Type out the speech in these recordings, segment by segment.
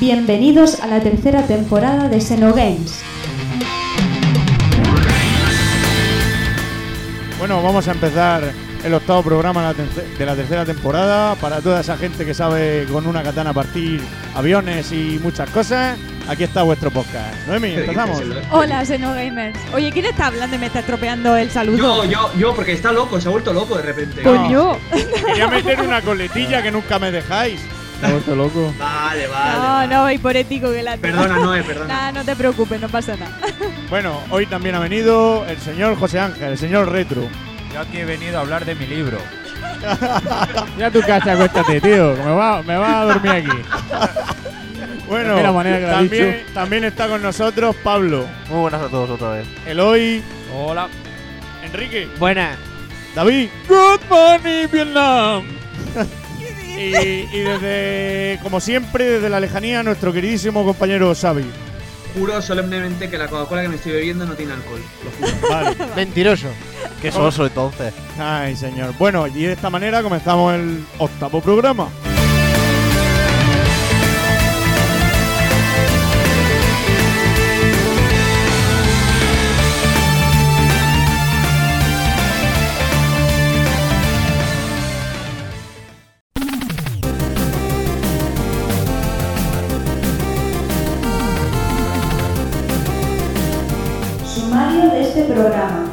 Bienvenidos a la tercera temporada de Xenogames. Bueno, vamos a empezar el octavo programa de la tercera temporada. Para toda esa gente que sabe con una katana partir aviones y muchas cosas, aquí está vuestro podcast. Noemi, empezamos. Hola, Xenogamers. Oye, ¿quién está hablando y me está estropeando el saludo? Yo, porque está loco, se ha vuelto loco de repente. Coño. Quería meter una coletilla que nunca me dejáis. Me he vuelto loco. Vale. No, hiporético que la... Perdona, perdona. Nah, no te preocupes, no pasa nada. Bueno, hoy también ha venido el señor José Ángel, el señor Retro. Yo aquí he venido a hablar de mi libro. Ya tu casa, acuéstate, tío. Me va a dormir aquí. Bueno, la manera que lo ha dicho. También está con nosotros Pablo. Muy buenas a todos otra vez. Eloy. Hola. Enrique. Buenas. David. Good morning, Vietnam. Y desde, como siempre, desde la lejanía, nuestro queridísimo compañero Xavi. Juro solemnemente que la Coca-Cola que me estoy bebiendo no tiene alcohol. Lo juro. Vale. Mentiroso. Qué soso entonces. Ay, señor. Bueno, y de esta manera comenzamos el octavo programa. Sumario de este programa.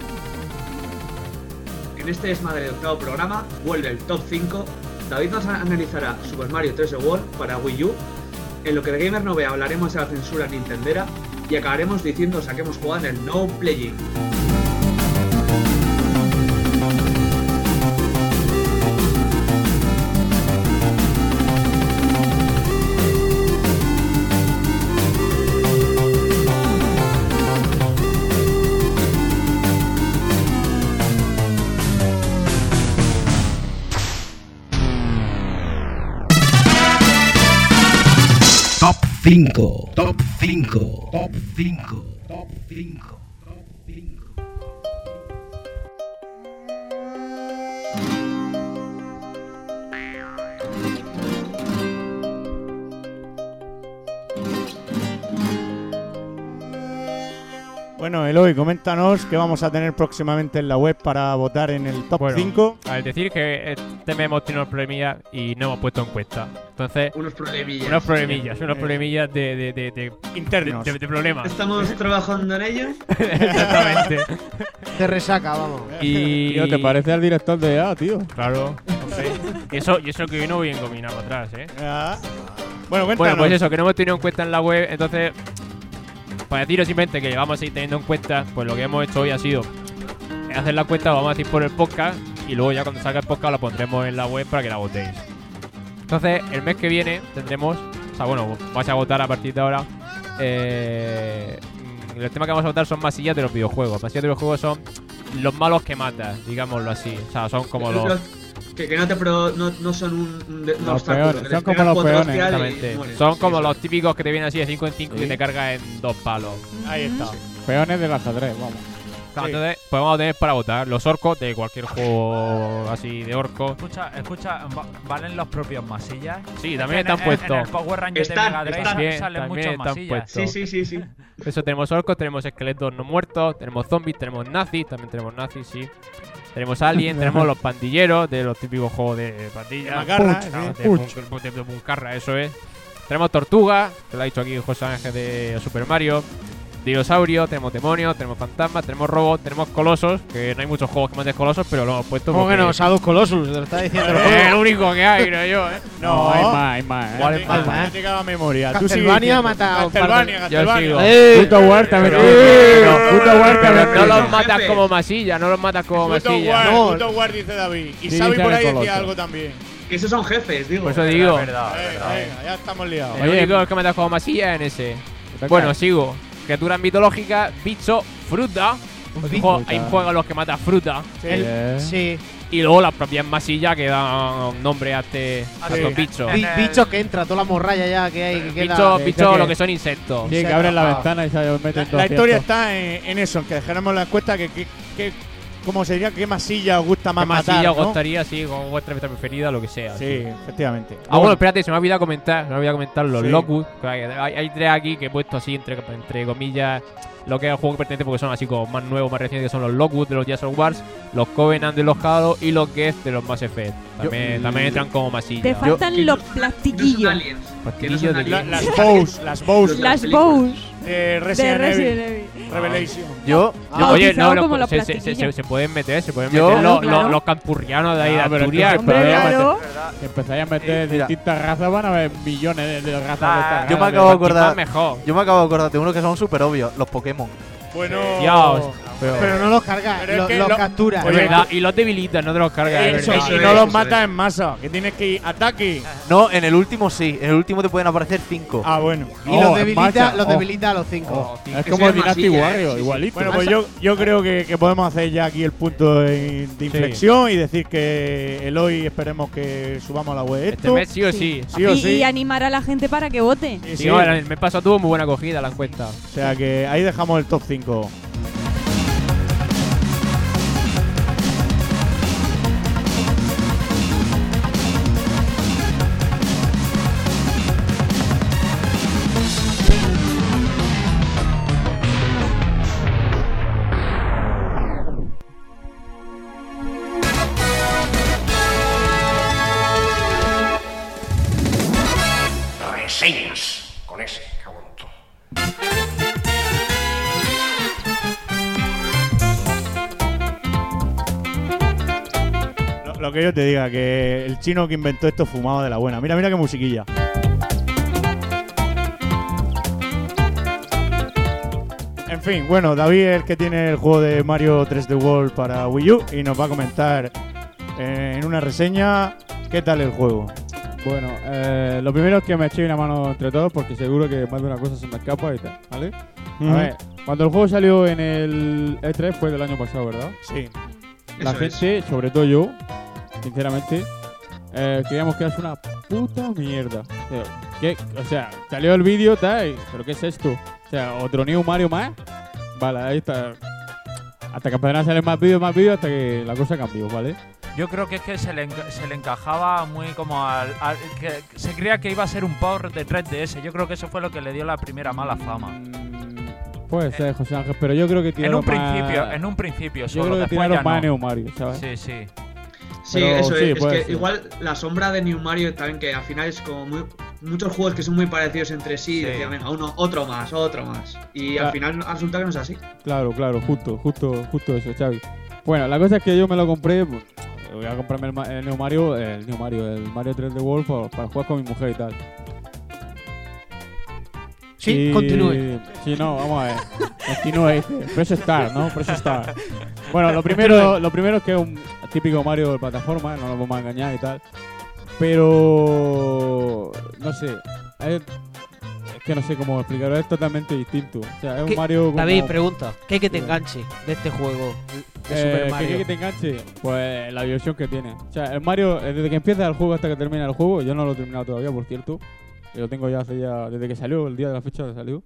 En este desmadre de octavo programa vuelve el top 5. David nos analizará Super Mario 3D World para Wii U. En lo que el gamer no vea hablaremos de la censura nintendera. Y acabaremos diciendo a qué hemos jugado en el No Playing. Top 5. Top 5. Top 5. Top 5. Top 5. Bueno, Eloy, coméntanos qué vamos a tener próximamente en la web para votar en el top 5. Al decir que este mes hemos tenido unos problemillas y no hemos puesto encuesta. Entonces, Unos problemillas. unos problemillas de Internos. de problemas. Estamos trabajando en ello. Exactamente. Te resaca, vamos. Y Tío, ¿te parece al director de EA, tío? Claro, no sé. Y eso que hoy no voy encaminado atrás, Ah. Bueno, cuéntanos. Bueno, pues eso, que no hemos tenido encuesta en la web, entonces, para deciros simplemente que vamos a ir teniendo encuestas, pues lo que hemos hecho hoy ha sido hacer la encuesta, vamos a decir por el podcast, y luego ya cuando salga el podcast la pondremos en la web para que la votéis. Entonces, el mes que viene tendremos, o sea, bueno, vais a votar a partir de ahora. El tema que vamos a votar son masillas de los videojuegos. Masillas de los videojuegos son los malos que matas, digámoslo así. O sea, son como los... Que no son un Los obstáculo. peones, que son les como pegas los contra peones, hostia y Exactamente. mueren. Son Sí, como sí. los típicos que te vienen así de 5 en 5 y te carga en 2 palos. Ahí está. Peones del ajedrez, vamos. Claro, Sí. entonces, pues vamos a tener para votar los orcos de cualquier juego así de orcos. Escucha, ¿valen los propios masillas? Sí, también En están puestos. En el Power Rangers de Están, Mega Drive están. salen También muchos están masillas. puestos. Sí. Eso, tenemos orcos, tenemos esqueletos no muertos, tenemos zombies, tenemos nazis, también tenemos nazis, sí. Tenemos aliens, tenemos los pandilleros de los típicos juegos de pandillas. Macarra, Claro, sí. de Puncarra, eso es. Tenemos tortugas, que lo ha dicho aquí José Ángel de Super Mario. Dinosaurio, tenemos demonios, tenemos fantasmas, tenemos robots, tenemos colosos, que no hay muchos juegos que maten colosos, pero lo hemos puesto ¿Cómo que porque no? Shadow Colossus, te lo está diciendo. es el único que hay, creo yo, No, hay más. ¿Cuál Ya es te- más? ya te caga memoria. Tú Castlevania sigue ha matado un par de- Castlevania, Yo sigo. Castlevania. Puto War también. Puto War Pero también. no los Jefe. matas como masilla, no los matas como Puto masilla. War, No. puto War, dice David. Y Sí, Xavi dice por ahí el decía Coloso. algo también. Que esos son jefes, digo. Por eso digo, verdad. Venga, ya estamos liados. el único que matas como masilla es en ese. Bueno, sigo. Criaturas mitológicas, bicho, fruta. Hay juegos en los que matas fruta. Sí. Y luego las propias masillas que dan nombre a estos bichos. Bichos que entra, toda la morralla ya que hay. Que queda. Bichos lo que son insectos. Sí, que abren la ventana y se meten La historia está en eso, en que dejáramos la encuesta que ¿cómo sería? ¿Qué masilla os gusta más ¿Qué masilla matar, os ¿no? gustaría, sí, con vuestra meta preferida, lo que sea? Sí, efectivamente. Bueno, espérate, se me ha olvidado comentar los Sí. Lockwood. Hay 3 aquí que he puesto así, entre comillas, lo que es el juego que pertenece, porque son así como más nuevos, más recientes, que son los Lockwood de los Gears of War, los Covenant de los Halo y los Guest de los Mass Effect. También entran como masilla. Te faltan los No son plastiquillos. aliens. Pastilillos que no de son aliens. Las bows, las bows Las películas. bows de de Resident Resident Evil. Evil. Revelation. Yo, Oye, Bautizado no, como los se plastiquillos. pueden meter, Yo- meter Claro. los campurrianos de ahí de Ah, pero Asturias. entonces, Hombre, pero claro. Si empezáis a meter Mira. distintas razas, van a haber millones de razas de estas yo me razas. acabo de Quizás acordar. mejor. Yo me acabo de acordar de uno que son súper obvios, los Pokémon. Bueno. Dios. Pero no los cargas, Pero es que los lo- capturas. Es verdad, y los debilitas, no te los cargas. es Eso, verdad. y no los matas en masa, que tienes que ir ataque. No, en el último sí. En el último te pueden aparecer 5. Ah, bueno. Y Oh, los en debilita, marcha. los Oh. debilita a los 5. Oh, es que como sea Dynasty masilla, Warriors, sí, sí. igualito. Bueno, pues yo creo que podemos hacer ya aquí el punto de inflexión y decir que el hoy esperemos que subamos a la web Este esto. mes sí o sí. Sí o y, sí. y animar a la gente para que vote. Sí, Sí, sí. bueno, el mes pasado tuvo muy buena acogida la encuesta. O sea que ahí dejamos el top 5. Reseñas con ese cabrón. Lo que yo te diga, que el chino que inventó esto fumaba de la buena. Mira, mira qué musiquilla. En fin, bueno, David es el que tiene el juego de Mario 3D World para Wii U y nos va a comentar en una reseña qué tal el juego. Bueno, lo primero es que me echéis una mano entre todos porque seguro que más de una cosa se me escapa y tal, ¿vale? Ujú. A ver, cuando el juego salió en el E3 fue del año pasado, ¿verdad? Sí. La Eso gente, sobre todo yo, sinceramente, creíamos que era una puta mierda. O sea, salió el vídeo, tal, pero ¿qué es esto? O sea, otro New Mario más. Vale, ahí está. Hasta que empezaron a salir más vídeos, hasta que la cosa cambió, ¿vale? Yo creo que es que se le encajaba muy como que se creía que iba a ser un port de 3DS. Yo creo que eso fue lo que le dio la primera mala fama. Puede ser, José Ángel, pero yo creo que En tiraron un principio Yo solo, creo que después tiraron ya más no. New Mario, ¿sabes? Sí, sí. Sí, Pero eso sí, es. Es puede que ser. igual la sombra de New Mario también, que al final es como muchos juegos que son muy parecidos entre sí. Y Sí. decían, venga, otro más. Y Claro. al final resulta que no es así. Claro, justo eso, Xavi. Bueno, la cosa es que yo me lo compré, pues, voy a comprarme el Mario 3D World para jugar con mi mujer y tal. Sí, Y- continúe. Sí, no, vamos a ver. Continúe, dice. Press Start, ¿no? Press Start. Bueno, lo primero es que es un típico Mario de plataforma, no nos vamos a engañar y tal. Pero no sé. Es que no sé cómo explicarlo, es totalmente distinto. O sea, es un ¿Qué- Mario como… David, pregunta. ¿Qué hay que te enganche de este juego de Super ¿qué Mario? quiere que te enganche? Pues la diversión que tiene. O sea, el Mario, desde que empieza el juego hasta que termina el juego, yo no lo he terminado todavía, por cierto. Yo lo tengo ya desde que salió, el día de la fecha que salió.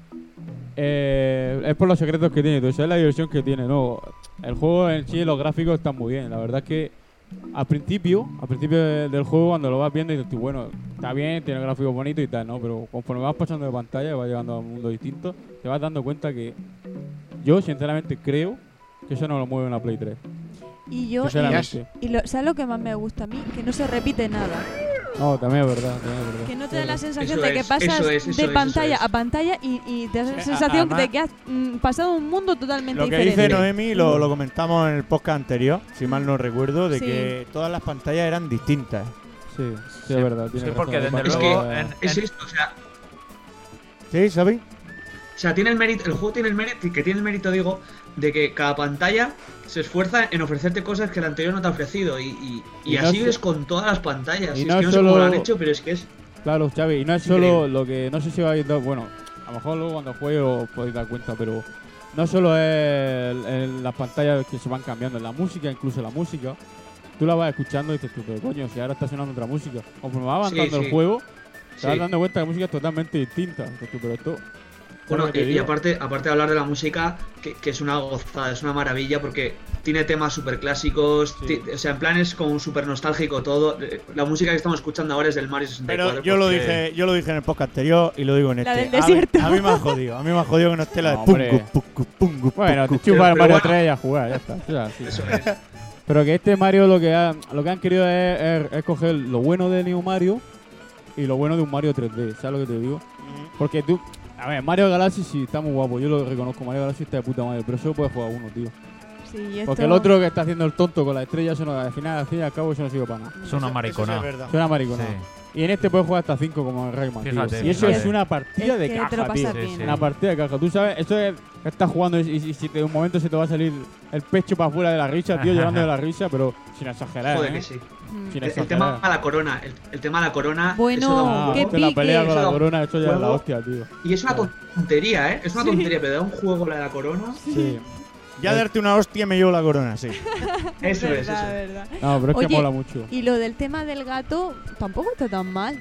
Es por los secretos que tiene, entonces es la diversión que tiene, ¿no? El juego en sí, los gráficos están muy bien. La verdad es que al principio del juego, cuando lo vas viendo, dices tú, bueno, está bien, tiene gráficos bonitos y tal, ¿no? Pero conforme vas pasando de pantalla y vas llegando a un mundo distinto, te vas dando cuenta que yo, sinceramente, creo que eso no lo mueve una Play 3. Y yo, Sinceramente. ¿sabes lo que más me gusta a mí? Que no se repite nada. No, también es verdad, Que no te da la sensación Eso de que es, pasas eso es, de eso pantalla es. a pantalla y te da la Sí, sensación además, de que has pasado un mundo totalmente Lo que diferente. dice Noemi lo comentamos en el podcast anterior, si mal no recuerdo, de Sí. que todas las pantallas eran distintas. Sí, es verdad. Sí, tiene porque razón. desde Es luego que es esto, o sea, ¿Sí, Xavi? O sea, tiene el mérito, el juego tiene el mérito, que tiene el mérito, digo, de que cada pantalla se esfuerza en ofrecerte cosas que el anterior no te ha ofrecido. Y Y no así so- es con todas las pantallas. y Es no que no sé solo- cómo lo han hecho, pero es que es. Claro, Xavi, y no es Increíble. solo lo que… No sé si habéis dado… Bueno, a lo mejor luego cuando juegue os podéis dar cuenta, pero no solo es las pantallas que se van cambiando, la música, incluso la música, tú la vas escuchando y dices tú, pero coño, si ahora está sonando otra música. Conforme va avanzando Sí, el sí. juego, te vas Sí. dando cuenta que la música es totalmente distinta. Dices tú, pero esto… Bueno, ¿Sabes lo que y digo? aparte de hablar de la música, que es una gozada, es una maravilla porque tiene temas súper clásicos, Sí. o sea, en plan es como súper nostálgico todo. La música que estamos escuchando ahora es del Mario 64. Pero yo lo porque- dije en el podcast anterior y lo digo en La este. del desierto. A mí me ha jodido que no esté la de No, hombre. pungu. Bueno, te pungu. chupa el pero Mario bueno. 3 y a jugar, ya está. Ya, sí. Eso es. Pero que este Mario lo que han querido es coger lo bueno de New Mario y lo bueno de un Mario 3D, ¿sabes lo que te digo? Porque tú, a ver, Mario Galaxy sí está muy guapo, yo lo reconozco, Mario Galaxy está de puta madre, pero solo puedes jugar uno, tío. Sí, y esto... Porque el otro que está haciendo el tonto con la estrella, eso no, al final y al cabo, eso no sirve para nada. Es una maricona. Eso sí es verdad. Es una maricona. Sí. Y en este puedes jugar hasta 5 como en Rayman, tío. Fíjate, Y eso fíjate. es una partida Es de que te lo caja, tío. pasas Sí, bien. sí. Una partida de caja. Tú sabes, eso es que estás jugando y si de un momento se te va a salir el pecho para afuera de la risa, tío, llorando de la risa, pero sin exagerar, Joder, ¿eh? que sí. Mm. Sin El exagerar. tema de la corona, el tema de la corona. Bueno, eso da un Ah, qué juego. que la pique. pelea con la Eso da corona, eso ya es la juego. hostia, tío. Y es una tontería, ¿eh? Es una Sí. tontería, pero da un juego la de la corona. Sí. Ya darte una hostia me llevo la corona, sí. Eso es, eso Verdad, es. verdad. No, pero es que Oye, mola mucho. Y lo del tema del gato tampoco está tan mal.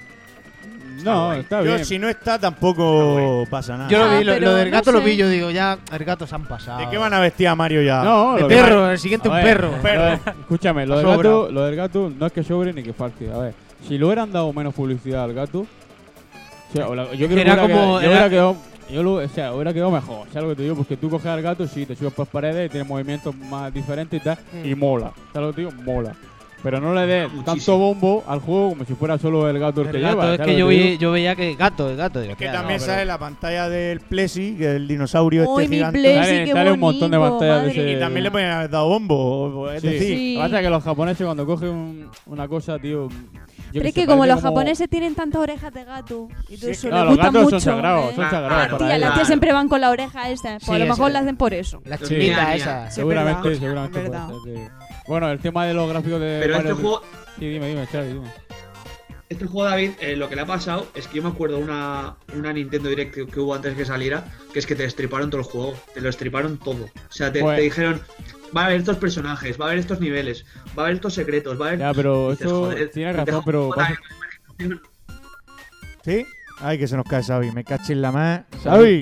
No, guay. está Yo, bien. si no está, tampoco pasa nada. Yo lo Ah, vi, lo pero del no gato lo sé. vi, yo digo, ya, el gato se han pasado. ¿De qué van a vestir a Mario ya? No, De lo que- perro, el siguiente A un ver, perro. Escúchame, lo del gato no es que sobre ni que falte. A ver, si le hubieran dado menos publicidad al gato, o sea, yo creo que Era hubiera como- quedado- yo era- hubiera quedado, o sea, hubiera quedado mejor. ¿Sabes lo que te digo? Porque tú coges al gato, sí, te subes por paredes y tienes movimientos más diferentes y tal, y mola. ¿Sabes lo que te digo? Mola. Pero no le des tanto Muchísimo. bombo al juego como si fuera solo el gato el que El gato, lleva. es ¿sabes que lo te digo? yo veía que el gato. Digo, Que hostia, también no, sale la pantalla del Plessy, que es el dinosaurio ¡Ay, este mi gigante. Plessy, Sale- qué sale un montón de bonito, pantallas de madre! ese- Y también le pueden haber dado bombo. Es Sí. decir, Sí. Lo que pasa es que los japoneses cuando cogen una cosa, tío. Pero es que como los japoneses tienen tantas orejas de gato y todo Sí, eso, No, les los gusta gatos mucho. son sagrados, ¿eh? son sagrados Claro, para Tía, ellos. las tías siempre van con la oreja esta. Pues Sí, a lo mejor esa- la hacen por eso. La Sí. chinita Mira, esa. mira. Seguramente, verdad. seguramente. Es puede verdad. ser, sí. Bueno, el tema de los gráficos de Pero Mario. este juego, Sí, dime, Xavi, dime. Este juego, David, lo que le ha pasado es que yo me acuerdo una Nintendo Direct que hubo antes de que saliera, que es que te destriparon todo el juego, te lo destriparon todo. O sea, te Pues- dijeron, va a haber estos personajes, va a haber estos niveles, va a haber estos secretos, va a haber... Ya, pero Dices, eso joder, tiene te razón, jodan pero. la imaginación. ¿sí? Ay, que se nos cae Xavi. Me caché en la más. Xavi.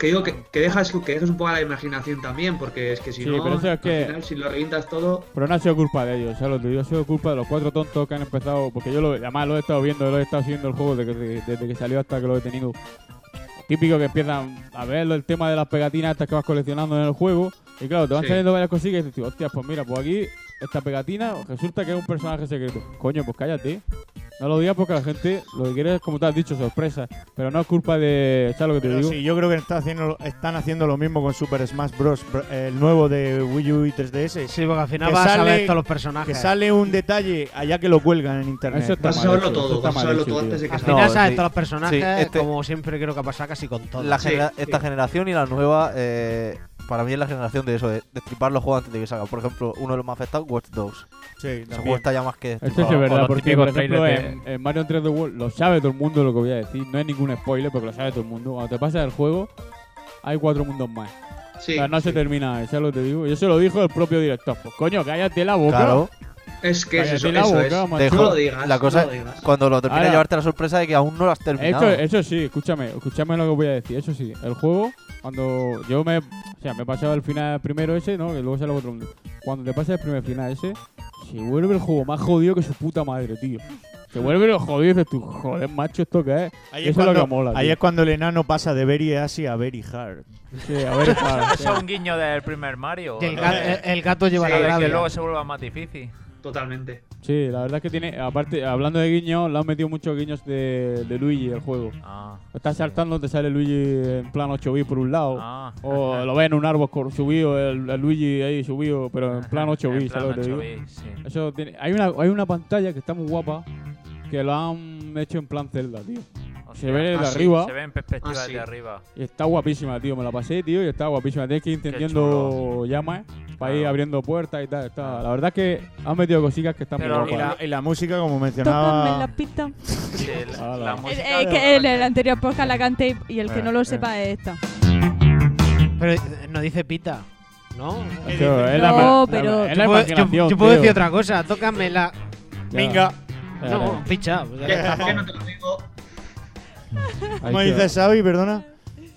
Que dejas un poco a la imaginación también, porque es que si Sí, no, pero eso es al que- final, si lo revientas todo... Pero no ha sido culpa de ellos, ¿sabes lo que digo? Ha sido culpa de los 4 tontos que han empezado. Porque yo además lo he estado viendo, lo he estado siguiendo el juego desde que salió hasta que lo he tenido. Típico que empiezan a ver el tema de las pegatinas estas que vas coleccionando en el juego. Y claro, te van Sí. saliendo varias cosillas y dices, tío, hostia, pues mira, pues aquí esta pegatina resulta que es un personaje secreto. Coño, pues cállate. No lo digas porque la gente lo que quiere es, como te has dicho, sorpresa. Pero no es culpa de. ¿Sabes lo que te Pero digo? sí, yo creo que están haciendo lo mismo con Super Smash Bros. El nuevo de Wii U y 3DS. Sí, porque al final Que vas a sale- ver todos los Que personajes. sale un detalle allá que lo cuelgan en internet. Eso está Vas a mal saberlo hecho, todo, eso está vas a mal saberlo hecho, todo tío. antes de que Al salga. final No, sabes sí. todos los personajes, Sí, este- como siempre creo que pasa casi con todos. La Sí, genera- sí. Esta generación y la nueva, para mí es la generación de eso, de destripar los juegos antes de que salgan. Por ejemplo, uno de los más afectados, Watch Dogs. Sí, Ese juego también. está ya más que Esto destripado. sí es O verdad, los porque típicos por ejemplo trailers en Mario 3D World lo sabe todo el mundo lo que voy a decir. No es ningún spoiler porque lo sabe todo el mundo. Cuando te pasas el juego, hay 4 mundos más. Sí, O sea, no se sí. termina, ¿sabes lo que te digo? Y eso lo dijo el propio director. Pues coño, cállate la boca. Claro. Es que es Cállate eso, la eso boca, es. macho. Dejo- No lo digas, la cosa no lo digas. Cuando lo termines, Ahora- llevarte la sorpresa de que aún no lo has terminado. Eso sí, escúchame lo que voy a decir. Eso sí, el juego, cuando yo me pasaba el final primero ese, ¿no? Que luego sale otro mundo. Cuando te pasas el primer final ese, se vuelve el juego más jodido que su puta madre, tío. Se vuelve lo jodido y dices tú, joder, macho, ¿esto qué es? Ahí Eso es lo que mola, ahí tío. es cuando el enano pasa de very easy a very hard. Sí, a ver, Eso es un guiño del primer Mario. Y el, ¿no? el gato lleva Sí, la De rabia. que luego se vuelva más difícil. Totalmente. Sí, la verdad es que tiene, aparte, hablando de guiños, le han metido muchos guiños de Luigi el juego. Ah, Estás saltando, te sale Luigi en plan 8 bits por un lado. ah. O lo ves en un árbol subido, el Luigi ahí subido, pero en plan 8 En bits, plan ¿sabes lo que te 8 digo? bits, sí. Eso tiene, hay una pantalla que está muy guapa, que lo han hecho en plan Zelda, tío. Hostia, Se ve desde Ah, sí, arriba Se ve en perspectiva Ah, sí. desde arriba. y está guapísima, tío. Me la pasé, tío, y está guapísima. Tienes que ir encendiendo llamas para ir Claro. abriendo puertas y tal. La verdad es que han metido cositas que están Pero muy Y guapas. la, y la música, como Tócame la mencionaba. pista. Sí, Hala. la Es música que en el anterior podcast la canté y el que no lo eh. sepa es esta. Pero no dice pita, ¿no? Eso, es No, la, pero- es la Yo puedo- imaginación, yo puedo tío. decir otra cosa, tócame la. Ya. Venga, No, picha. pues ya Ya está. está, que no te lo digo. Ahí ¿cómo está. dices, Xavi? Perdona.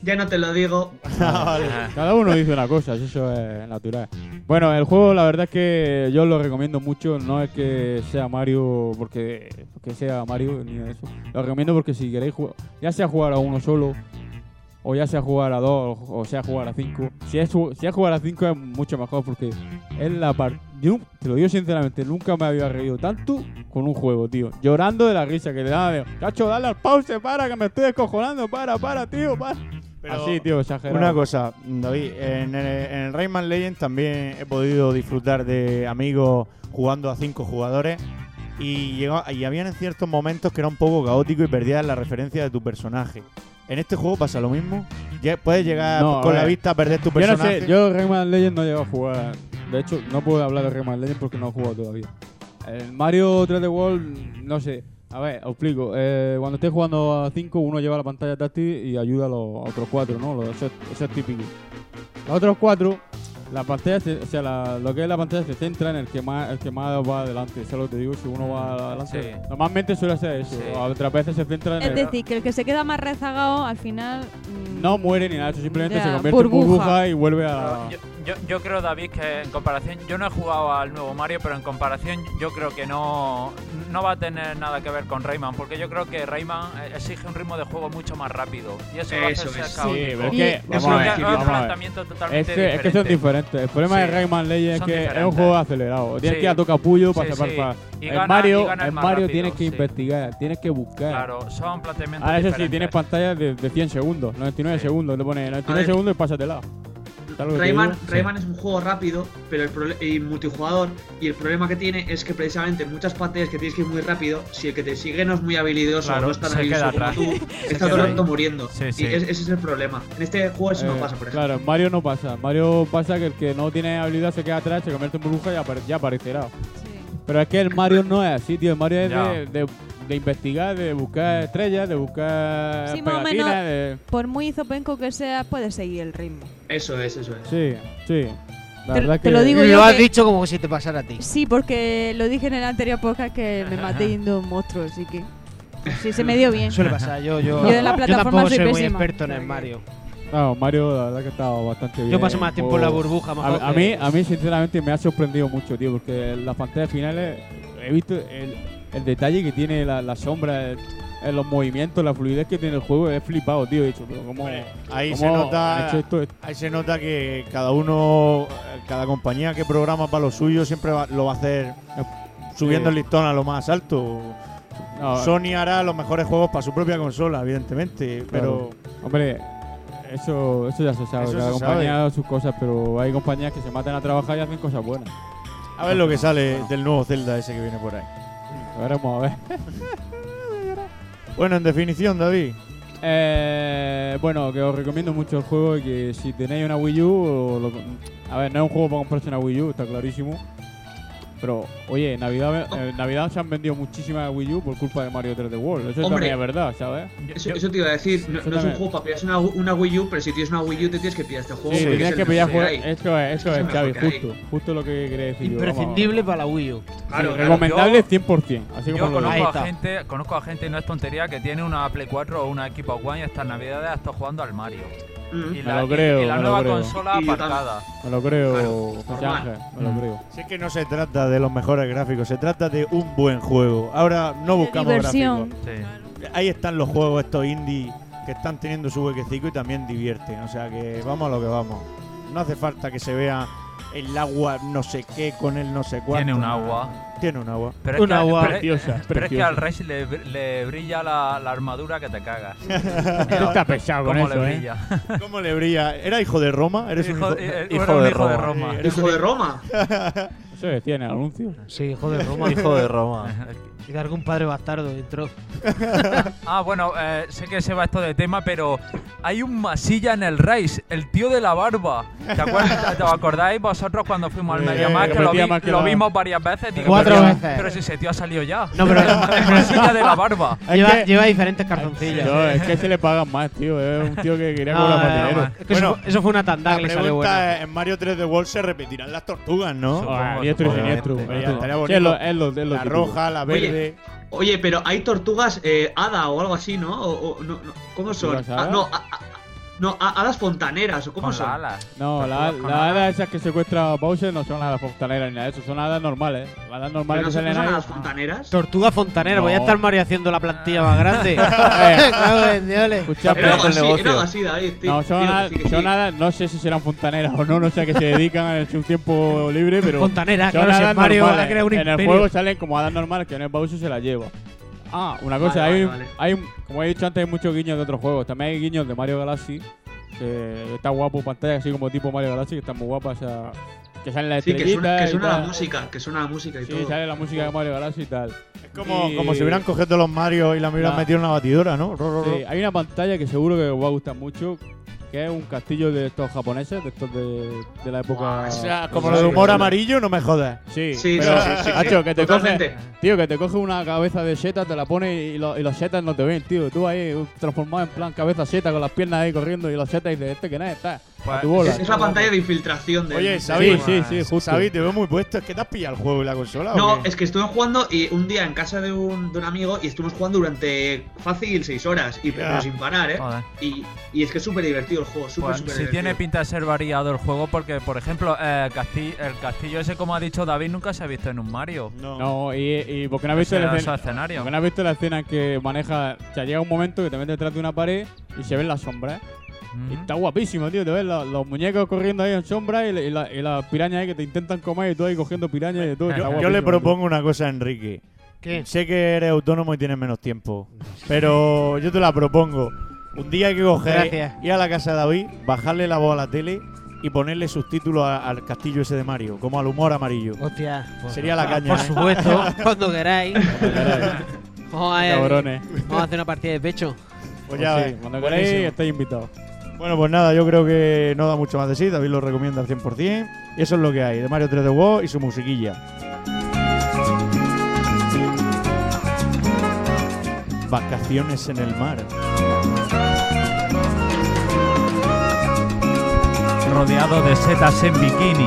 Ya no te lo digo. Cada uno dice una cosa, eso es natural. Bueno, el juego la verdad es que yo lo recomiendo mucho. No es que sea Mario porque sea Mario ni eso. Lo recomiendo porque si queréis jugar, ya sea jugar a uno solo, o ya sea jugar a dos, o sea jugar a 5. Si es jugar a 5 es mucho mejor porque es la parte. Yo te lo digo sinceramente, nunca me había reído tanto con un juego, tío. Llorando de la risa que le daba de, cacho, dale al pause, para, que me estoy descojonando, para, tío, para. Pero así, tío, exagerado. Una cosa, David, en el Rayman Legends también he podido disfrutar de amigos jugando a 5 jugadores y habían en ciertos momentos que era un poco caótico y perdías la referencia de tu personaje. ¿En este juego pasa lo mismo? ¿Puedes llegar con la vista a perder tu personaje? Yo no sé, yo Rayman Legends no he llegado a jugar. De hecho, no puedo hablar de Rayman Legends porque no he jugado todavía. El Mario 3D World, no sé. A ver, os explico. Cuando estés jugando a 5, uno lleva la pantalla táctil y ayuda a los otros 4, ¿no? Eso es típico. Los otros 4, la pantalla, lo que es la pantalla se centra en el que más va adelante. Eso es lo que te digo, si uno va adelante. Sí. Normalmente suele ser eso. Sí. Otras veces se centra en Es decir, que el que se queda más rezagado al final. no muere ni nada, eso simplemente Ya, se convierte en burbuja y vuelve a. Yo creo, David, que en comparación, yo no he jugado al nuevo Mario, pero en comparación yo creo que no va a tener nada que ver con Rayman, porque yo creo que Rayman exige un ritmo de juego mucho más rápido y eso lo hace ser caótico. Sí, pero es que es un planteamiento totalmente diferente. Es que son diferentes. El problema de Rayman Legends es que es un juego acelerado. Tienes que ir a tocapullo para separar. En Mario tienes que investigar, tienes que buscar. Claro, son planteamientos eso diferentes. sí, tienes pantallas de 100 segundos, 99 segundos. Te pones 99 segundos y pásatela. Rayman es un juego rápido, pero y multijugador, y el problema que tiene es que precisamente en muchas pantallas que tienes que ir muy rápido, si el que te sigue no es muy habilidoso, no es tan habilidoso como tú, está todo el rato muriendo. Sí. Y ese es el problema. En este juego eso no pasa, por ejemplo. Claro, en Mario no pasa. En Mario pasa que el que no tiene habilidad se queda atrás, se convierte en burbuja y ya aparecerá. Pero es que el Mario no es así, tío. El Mario es de investigar, de buscar estrellas, de buscar Sí, más o pegatinas. menos, por muy zopenco que sea, puedes seguir el ritmo. Eso es. Sí. La verdad te que lo digo yo. Lo has que- dicho como si te pasara a ti. Sí, porque lo dije en el anterior podcast que me maté yendo un monstruo, así que. Sí, se me dio bien. Suele pasar. Yo en la plataforma tampoco soy soy muy pésima. experto en el Mario. No, Mario la verdad que ha estado bastante bien. Yo paso más tiempo en la burbuja. Mejor A mí sinceramente me ha sorprendido mucho, tío, porque en las pantallas finales he visto el detalle que tiene la sombra, en los movimientos, la fluidez que tiene el juego. He flipado, tío. He dicho, pero ¿cómo Ahí cómo ha hecho esto? ahí se nota que cada compañía que programa para lo suyo siempre lo va a hacer subiendo el listón a lo más alto. No, Sony hará los mejores juegos para su propia consola, evidentemente, pero hombre, eso ya se sabe. Eso Cada se compañía sabe. da sus cosas, pero hay compañías que se matan a trabajar y hacen cosas buenas. a ver lo que sale del nuevo Zelda ese que viene por ahí. Veremos a ver. Bueno, en definición, David. Bueno, que os recomiendo mucho el juego y que si tenéis una Wii U, a ver, no es un juego para comprarse una Wii U, está clarísimo. Pero, oye, en Navidad se han vendido muchísimas Wii U por culpa de Mario 3D World. Eso Hombre, también es verdad, ¿sabes? Eso te iba a decir, no es un también. juego para pillarse una Wii U, pero si tienes una Wii U te tienes que pillar este juego. Sí, porque tienes es que el pillar mejor juegos. que hay. Eso es, Es el Xavi, mejor que hay. justo lo que quería decir yo. imprescindible para la Wii U. Claro, Recomendable 100%. Así Yo como lo Ahí conozco a gente, no es tontería, que tiene una Play 4 o una Xbox One y estas navidades ha estado jugando al Mario. Y Me lo creo, y la me lo nueva creo. consola Y yo aparcada. Me lo creo, Claro, José normal. Ángel, me lo creo. Si es que no se trata de los mejores gráficos, se trata de un buen juego. Ahora no buscamos diversión. gráficos. Sí. Ahí están los juegos estos indie que están teniendo su huequecico y también divierten. O sea que vamos a lo que vamos. No hace falta que se vea el agua no sé qué con el no sé cuánto. Tiene un agua. Tiene un agua. Pero es Una que, agua pero- preciosa, pero es que preciosa. al Rage le brilla la armadura que te cagas. Está pesado con ¿Cómo eso, le brilla? ¿Cómo le brilla? ¿Era hijo de Roma? ¿Eres un hijo? Era un hijo de Roma. Eres Hijo de Roma. Eso decía en el anuncio. Sí, hijo de Roma. Hijo de Roma. Y de algún padre bastardo dentro. Ah, bueno, sé que se va esto de tema, pero hay un masilla en el Rage, el tío de la barba. ¿Te acordáis vosotros cuando fuimos al MediaMarkt? Que repetía más que lo la- vimos varias veces. Digo, 4 pero- veces. Pero si ese tío ha salido ya. No, pero el masilla de la barba. lleva diferentes calzoncillos. No, es que se le pagan más, tío. Es un tío que quería cobrar más dinero. Es que Bueno, eso fue una tanda La que le salió buena. pregunta es, en Mario 3D World se repetirán las tortugas, ¿no? Supongo, Ah, diestro y supongo. siniestro. Estaría Sí, bonito. es lo La típico. roja, la verde. Oye, pero hay tortugas hada o algo así, ¿no? No, ¿cómo son? ¿Tortugas hada? No, hadas fontaneras, ¿o cómo Con son? las alas. No, las hadas esas que secuestra Bowser no son hadas fontaneras ni nada de eso, son hadas normales. Las hadas normales ¿Pero que no salen son ahí. hadas fontaneras? Tortuga fontanera, voy a No. estar Mario haciendo la plantilla más grande. Cago en Dios. Escucha, Era pero- el negocio. Era así, David. No, son hadas, no sé si serán fontaneras o no, no sé a qué se dedican en su tiempo libre, pero. Fontanera, son claro, si hadas Mario normales. ha creado un En el imperio. juego salen como hadas normales que en el Bowser se las lleva. Ah, una cosa, Vale, hay, vale. como he dicho antes, hay muchos guiños de otros juegos. También hay guiños de Mario Galaxy. Que está guapo pantalla, así como tipo Mario Galaxy, que está muy guapa. O sea, que salen las Sí, que estrellitas. suena y la tal. música, que suena la música y Sí, todo. sale la música de Mario Galaxy y tal. Es como, Y- como si hubieran cogido los Mario y la hubieran Nah. metido en una batidora, ¿no? Sí, hay una pantalla que seguro que os va a gustar mucho, que es un castillo de estos japoneses, de estos de la época. O sea, como lo de humor amarillo, no me jodas. Sí, Sí, pero, sí, sí, sí, macho, sí, que te totalmente. coge, tío, que te coge una cabeza de seta, te la pone y los setas no te ven, tío. Tú ahí transformado en plan cabeza seta con las piernas ahí corriendo y los setas dices, ¿este que nada está? Pues, A tu bola. Es la pantalla de infiltración de. Oye, de- Xavi, Sí, justo. Xavi, te veo muy puesto. ¿Es que te has pillado el juego y la consola? No, ¿o qué? es que estuve jugando y un día en casa de un amigo y estuvimos jugando durante fácil 6 horas, pero sin parar, ¿eh? Joder. Y es que es súper divertido el juego, súper, Pues súper si divertido. tiene pinta de ser variado el juego, porque por ejemplo, el castillo ese, como ha dicho David, nunca se ha visto en un Mario. No, y porque no has visto Ese- la esos escena. escenarios. Porque no has visto la escena en que maneja. O sea, llega un momento que te metes detrás de una pared y se ven las sombras. Y está guapísimo, tío. Te ves los muñecos corriendo ahí en sombra y las pirañas ahí que te intentan comer y tú ahí cogiendo pirañas y de todo. Está Yo le guapísimo, propongo una cosa a Enrique. ¿Qué? Sé que eres autónomo y tienes menos tiempo, pero yo te la propongo. Un día hay que coger, Gracias. ir a la casa de David, bajarle la voz a la tele y ponerle subtítulos al castillo ese de Mario, como al humor amarillo. Hostia. pues- Sería la caña, Por ¿eh? supuesto, cuando queráis. tío. Vamos a, Cabrones. vamos a hacer una partida de pecho. Pues ya Pues ves, sí, cuando buenísimo. queráis estáis invitados. Bueno, pues nada, yo creo que no da mucho más de sí. David lo recomienda al 100%. Y eso es lo que hay de Mario 3D World y su musiquilla. Vacaciones en el mar. Rodeado de setas en bikini.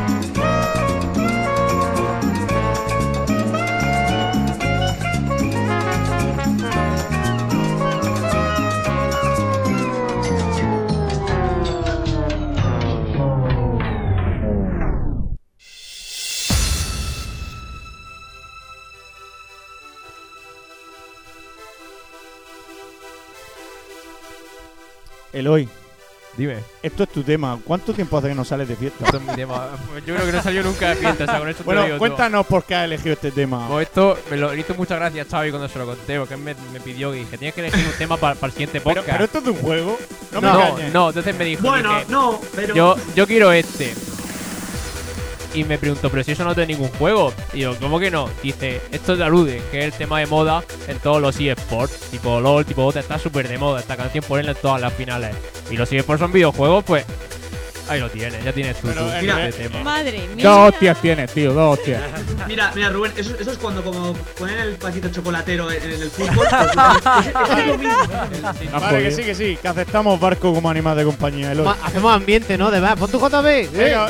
Eloy, Dime. esto es tu tema. ¿Cuánto tiempo hace que no sales de fiesta? Esto es mi tema. Yo creo que no salió nunca de fiesta, o sea, con esto te lo digo Bueno, todo. cuéntanos por qué has elegido este tema. Pues esto me lo hizo muchas gracias Xavi cuando se lo conté, porque él me pidió que dije, tienes que elegir un tema para el siguiente Pero, podcast. pero esto es de un juego. No, me no, engañes. no, entonces me dijo, Bueno, dije, no, pero. yo quiero este. Y me preguntó, pero si eso no es de ningún juego. Y yo, ¿cómo que no? Dice, esto es de Alude, que es el tema de moda en todos los eSports. Tipo LOL, tipo Dota, está súper de moda. Esta canción ponerla en todas las finales. Y los eSports son videojuegos, pues ahí lo tienes, ya tienes tú, Pero, tu mira, tema. Madre mía. Dos hostias tienes, tío, dos hostias. Mira, Rubén, eso es cuando como ponen el paquito chocolatero en el fútbol. Pues, es lo mismo. Ah, Vale, joder. que sí, que aceptamos barco como animal de compañía, Eloy. Hacemos ambiente, ¿no? De verdad. Pon tu JB. Venga,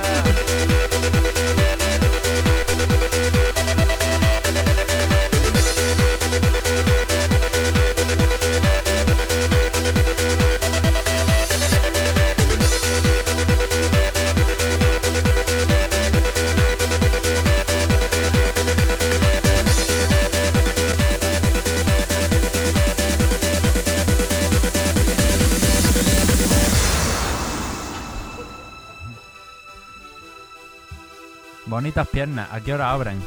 Bonitas piernas, ¿a qué hora abren?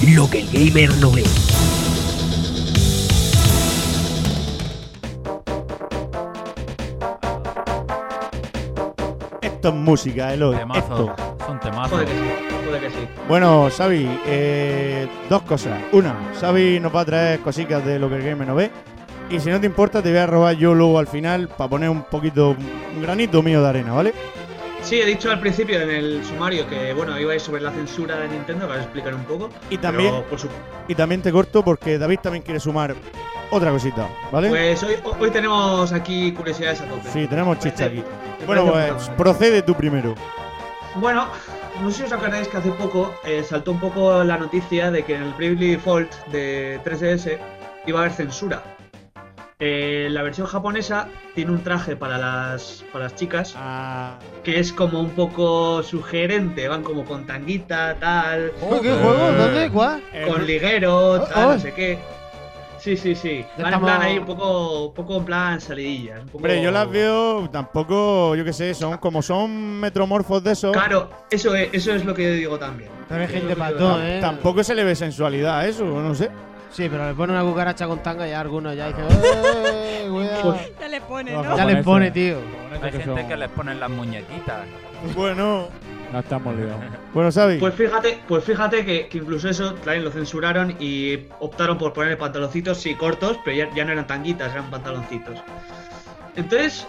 Lo que el gamer no ve. Esto es música, Eloy. Temazo. Esto. Es un temazo. Joder que sí, joder que sí. Bueno, Xavi, dos cosas. Una, Xavi nos va a traer cositas de lo que el gamer no ve. Y si no te importa, te voy a robar yo luego al final para poner un granito mío de arena, ¿vale? Sí, he dicho al principio en el sumario que, bueno, iba a ir sobre la censura de Nintendo, para explicar un poco. Y también, pero por su... y también te corto porque David también quiere sumar otra cosita, ¿vale? Pues hoy tenemos aquí curiosidades a tope. Sí, tenemos chicha aquí. Me Bueno, parece pues puta madre. procede tú primero. Bueno, no sé si os acordáis que hace poco saltó un poco la noticia de que en el Bravely Default de 3DS iba a haber censura. La versión japonesa tiene un traje para las chicas que es como un poco sugerente, van como con tanguita, tal. ¿Qué juego? ¿Dónde? ¿Cuál? Con liguero, tal, no sé qué. Sí. Van en estamos- plan ahí un poco en plan salidillas. un poco- Hombre, yo las veo tampoco, yo qué sé, son metromorfos de esos. Claro, eso es lo que yo digo también. Pero hay Eso es gente lo que para yo todo, digo. ¿eh? Tampoco se le ve sensualidad a eso, no sé. Sí, pero le pone una cucaracha con tanga y ya algunos ya dicen cuidado. Ya le pone, Los ¿no? Ya japoneses- les pone, tío. japoneses Hay que gente son- que les ponen las muñequitas. Bueno, No estamos liados. bueno, Xavi. Pues fíjate que incluso eso también lo censuraron y optaron por poner pantaloncitos, sí, cortos, pero ya no eran tanguitas, eran pantaloncitos. Entonces,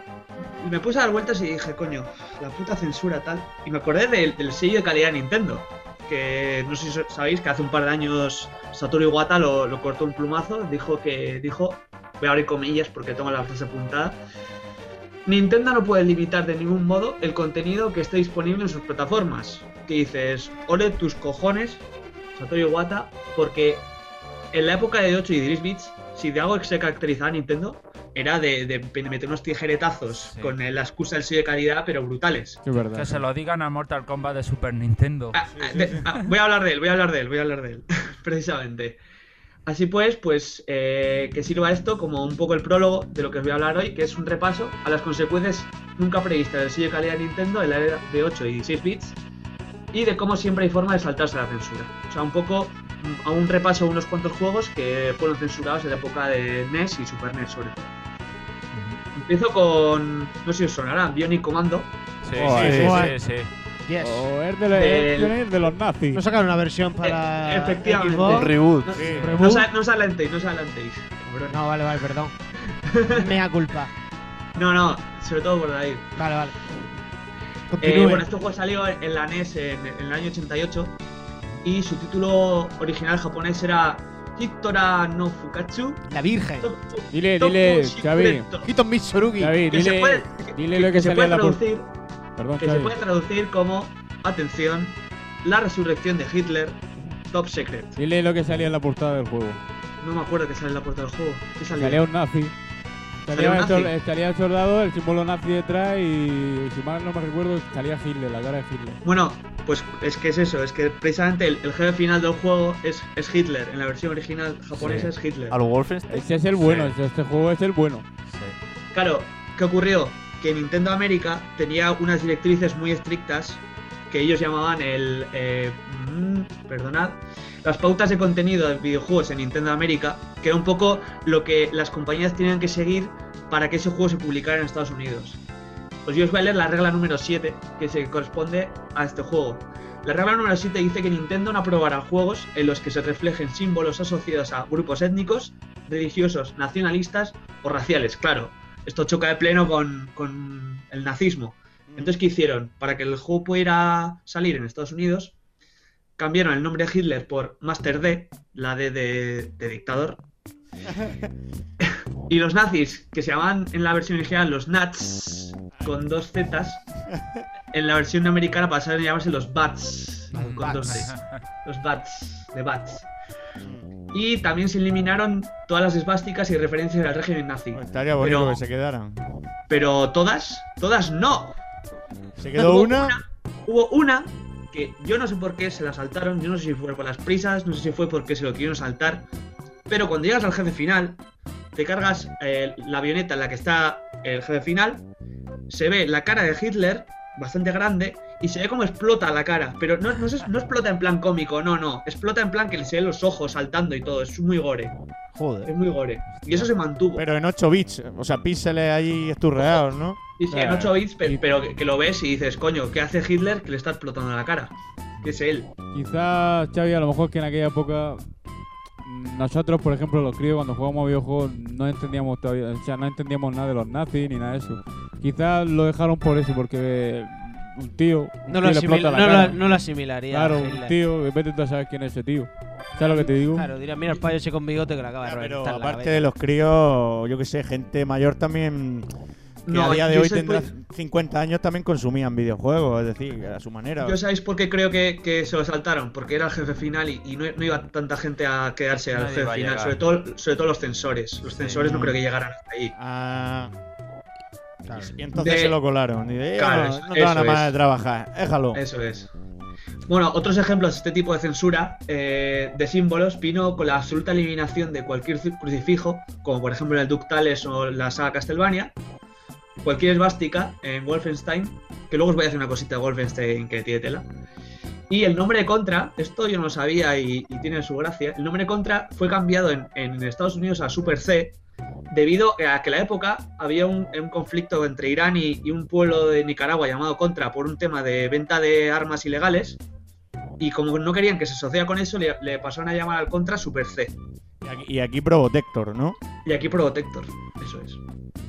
me puse a dar vueltas y dije, coño, la puta censura tal. Y me acordé del sello de calidad de Nintendo, que no sé si sabéis que hace un par de años Satoru Iwata lo cortó un plumazo, dijo, voy a abrir comillas porque tengo la frase apuntada: Nintendo no puede limitar de ningún modo el contenido que esté disponible en sus plataformas. Que dices, ole tus cojones, Satoru Iwata, porque en la época de 8 y 10 bits, si de algo se caracterizaba a Nintendo, era de meter unos tijeretazos Sí. con la excusa del sello de calidad, pero brutales. Sí, es verdad. Que se lo digan al Mortal Kombat de Super Nintendo. Voy a hablar de él, precisamente. Así pues, que sirva esto como un poco el prólogo de lo que os voy a hablar hoy, que es un repaso a las consecuencias nunca previstas del sello de calidad de Nintendo en la era de 8 y 16 bits y de cómo siempre hay forma de saltarse la censura. O sea, un poco a un repaso a unos cuantos juegos que fueron censurados en la época de NES y Super NES sobre todo. Empiezo con, no sé si os sonará, Bionic Commando. Sí, sí. Yes. O es de los nazis. No sacaron una versión para Efectivamente. Xbox? Un reboot. No, Sí. Reboot. no os adelantéis, cabrones. No, vale, perdón. Mea culpa. No, sobre todo por David. Vale. Continúe. Bueno, este juego salió en la NES en el año 88 y su título original japonés era Hitora no Fukatsu. La Virgen. Dile, Toku Xavi. Shikureto. Hito Mitsurugi. Xavi, Que se puede- dile lo que se salía puede en la traducir, Perdón, que se Xavi. puede traducir como, atención, la resurrección de Hitler, Top Secret. Dile lo que salía en la portada del juego. No me acuerdo que sale en la puerta del juego. ¿Qué salía? Salía un nazi. ¿Salía un nazi? Salía el soldado, el símbolo nazi detrás y si mal no me recuerdo salía Hitler, la cara de Hitler. Bueno, pues es que es eso, es que precisamente el jefe final del juego es Hitler. En la versión original japonesa es Hitler. A los Wolfenstein. Ese es el bueno, Sí. este juego es el bueno. Claro, ¿qué ocurrió? Que Nintendo América tenía unas directrices muy estrictas que ellos llamaban perdonad, las pautas de contenido de videojuegos en Nintendo América, que era un poco lo que las compañías tenían que seguir para que ese juego se publicara en Estados Unidos. Pues yo os voy a leer la regla número 7, que se corresponde a este juego. La regla número 7 dice que Nintendo no aprobará juegos en los que se reflejen símbolos asociados a grupos étnicos, religiosos, nacionalistas o raciales. Claro, esto choca de pleno con el nazismo. Entonces, ¿qué hicieron? Para que el juego pudiera salir en Estados Unidos, cambiaron el nombre de Hitler por Master D, la D de dictador. Y los nazis, que se llamaban en la versión original los Nats, con 2 Zetas, en la versión americana pasaron a llamarse los Bats, con 2 Ds. Los Bats, de Bats. Y también se eliminaron todas las esvásticas y referencias al régimen nazi. Pues estaría bonito Pero- que se quedaran. Pero todas no. Se quedó una. Hubo una que yo no sé por qué se la saltaron, yo no sé si fue por las prisas, no sé si fue porque se lo quisieron saltar, pero cuando llegas al jefe final, te cargas la avioneta en la que está el jefe final, se ve la cara de Hitler bastante grande y se ve como explota la cara. Pero no explota en plan cómico, no. Explota en plan que se ven los ojos saltando y todo. Es muy gore. Joder. Es muy gore. Y eso se mantuvo. Pero en 8 bits, o sea, píxeles ahí esturreados, ¿no? Sí, en 8 bits, pero que lo ves y dices, coño, ¿qué hace Hitler que le está explotando la cara? Que es él. Quizás, Xavi, a lo mejor que en aquella época nosotros, por ejemplo, los críos, cuando jugábamos a videojuegos no entendíamos todavía, o sea, no entendíamos nada de los nazis ni nada de eso. Quizás lo dejaron por eso, porque un tío No le explota la cara. lo asimilaría. Claro, Hitler. un tío, vete tú a saber quién es ese tío. ¿Sabes lo que te digo? Claro, dirá, mira el payo ese con bigote que lo acaba de Pero reventar la aparte cabeza. de los críos, yo que sé, gente mayor también, que No, a día de yo hoy sé tendrá por- 50 años, también consumían videojuegos, es decir, a su manera. ¿Yo sabéis por qué creo que se lo saltaron? Porque era el jefe final y no iba tanta gente a quedarse al Nadie jefe va a final. llegar. Sobre todo los censores. Los censores no creo que llegaran hasta ahí. Ah, Claro. y entonces De- se lo colaron. Y de, Claro, no te van a eso más es. de trabajar, déjalo. Eso es. Bueno, otros ejemplos de este tipo de censura de símbolos vino con la absoluta eliminación de cualquier crucifijo, como por ejemplo en el Ductales o la saga Castlevania, cualquier esvástica en Wolfenstein, que luego os voy a hacer una cosita de Wolfenstein que tiene tela. Y el nombre de Contra, esto yo no lo sabía y tiene su gracia, el nombre de Contra fue cambiado en Estados Unidos a Super C, debido a que en la época había un conflicto entre Irán y un pueblo de Nicaragua llamado Contra por un tema de venta de armas ilegales. Y como no querían que se asociara con eso, le pasaron a llamar al Contra Super C. Y aquí Probotector, ¿no? Y aquí Protector, eso es.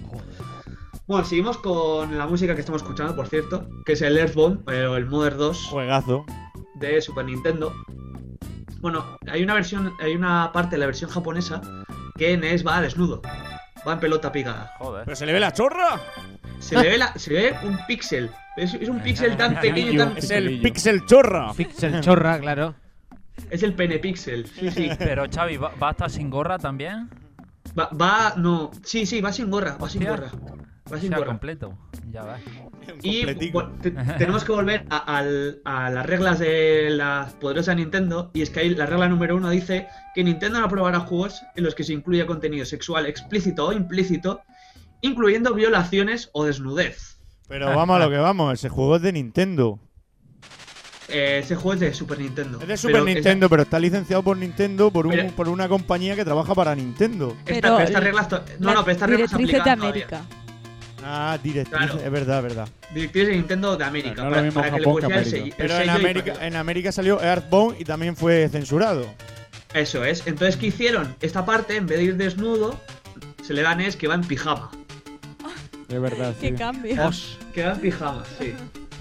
Bueno, seguimos con la música que estamos escuchando, por cierto, que es el Earthbound, o el Mother 2 Juegazo. de Super Nintendo. Bueno, hay una parte de la versión japonesa que NES va desnudo, va en pelota picada. Joder. ¿Pero se le ve la chorra? Se le ve un píxel. Es un píxel tan pequeño y tan. Es el Pixel Chorra. Pixel chorra, claro. Es el pene píxel. Sí, sí. Pero Xavi, ¿va a estar sin gorra también? No. Sí, va sin gorra, va sin Hostia. gorra. Va sin Sea gorra. completo. Ya va. Y Completico. bueno, tenemos que volver a las reglas de la poderosa Nintendo. Y es que ahí la regla número 1 dice que Nintendo no aprobará juegos en los que se incluya contenido sexual explícito o implícito, incluyendo violaciones o desnudez. Pero vamos a lo que vamos, ese juego es de Nintendo. Ese juego es de Super Nintendo. Es de Super Pero Nintendo, pero está licenciado por Nintendo Pero- por una compañía que trabaja para Nintendo. Pero estas reglas. No, pero estas reglas se directrices de aplican todavía. América. Ah, directrices, Claro. es verdad, es verdad. Directrices de Nintendo de América. Claro, no es lo mismo para que le Japón que pusiera el América. Pero sello en y América, para- en América salió Earthbound y también fue censurado. Eso es. Entonces, ¿qué hicieron? Esta parte, en vez de ir desnudo, se le da a NES que va en pijama. Es verdad, sí. Qué cambio. Que va en pijama, sí.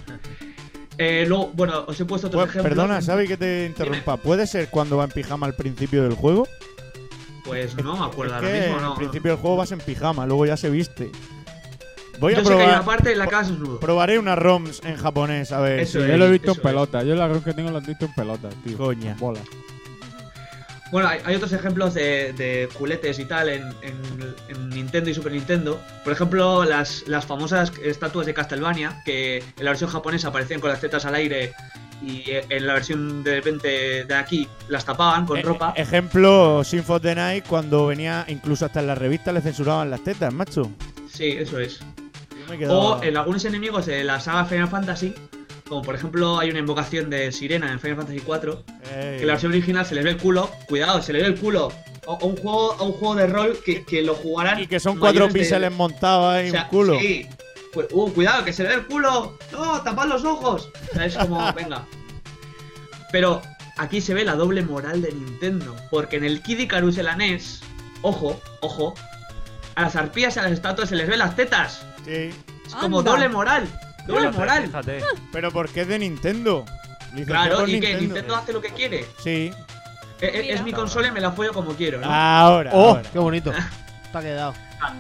Luego, bueno, os he puesto otros Pues, ejemplos. perdona, ¿sabes que te interrumpa? ¿Puede ser cuando va en pijama al principio del juego? Pues no me acuerdo Es ahora que mismo, no. al principio del juego vas en pijama, luego ya se viste. Voy a Yo sé que hay una probar. parte en la que vas desnudo. Probaré unas ROMs en japonés, a ver. Eso si- Yo lo he visto en eso es. pelota. Yo la ROM que tengo lo he visto en pelota, tío. Coña. Bola. Bueno, hay otros ejemplos de culetes y tal en Nintendo y Super Nintendo. Por ejemplo, las famosas estatuas de Castlevania, que en la versión japonesa aparecían con las tetas al aire y en la versión de repente de aquí las tapaban con ropa. Ejemplo, Symphony of the Night, cuando venía, incluso hasta en las revistas le censuraban las tetas, macho. Sí, eso es. Yo me quedaba- O en algunos enemigos de la saga Final Fantasy, como por ejemplo hay una invocación de Sirena en Final Fantasy 4, que en la versión original se les ve el culo. Cuidado, se les ve el culo. A un juego de rol que lo jugarán. Y que son 4 mayores de- píxeles montados ahí, o sea, un culo. Sí. Pues, cuidado, que se le ve el culo. No, tapad los ojos. O sea, es como, venga. Pero aquí se ve la doble moral de Nintendo. Porque en el Kid Icarus en la NES, ojo, a las arpías y a las estatuas se les ve las tetas. Sí. Es como Anda. doble moral. Doble Fíjate, moral. fíjate. Pero porque es de Nintendo. Licenciado Claro, por y que Nintendo hace lo que quiere. Sí. Es mi consola y me la follo como quiero, ¿no? Ahora. ¡Oh! ahora. ¡Qué bonito! Te ha quedado.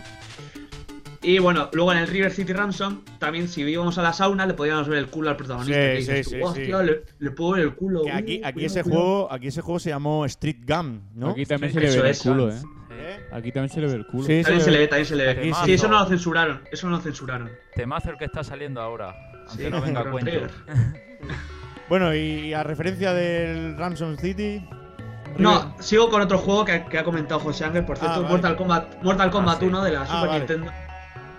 Y bueno, luego en el River City Ransom, también si íbamos a la sauna, le podíamos ver el culo al protagonista. Sí, que dices sí, tú, sí, hostia, sí. le puedo ver el culo. Que aquí cuidado. ese juego se llamó Street Gun, ¿no? Aquí también Sí, se le eso ve el es. culo, ¿eh? ¿Eh? Aquí también se le ve el culo. Sí, También se le ve, también se le ve. Aquí Sí, sí. eso no lo censuraron. Eso no lo censuraron. Temazo el que está saliendo ahora. Aunque Sí, no venga a Chrono cuento. Trigger. Bueno, y a referencia del Ransom City. No, sigo con otro juego que ha comentado José Ángel, por cierto, Ah, vale. Mortal Kombat Ah, sí. 1 de la Super vale. Nintendo.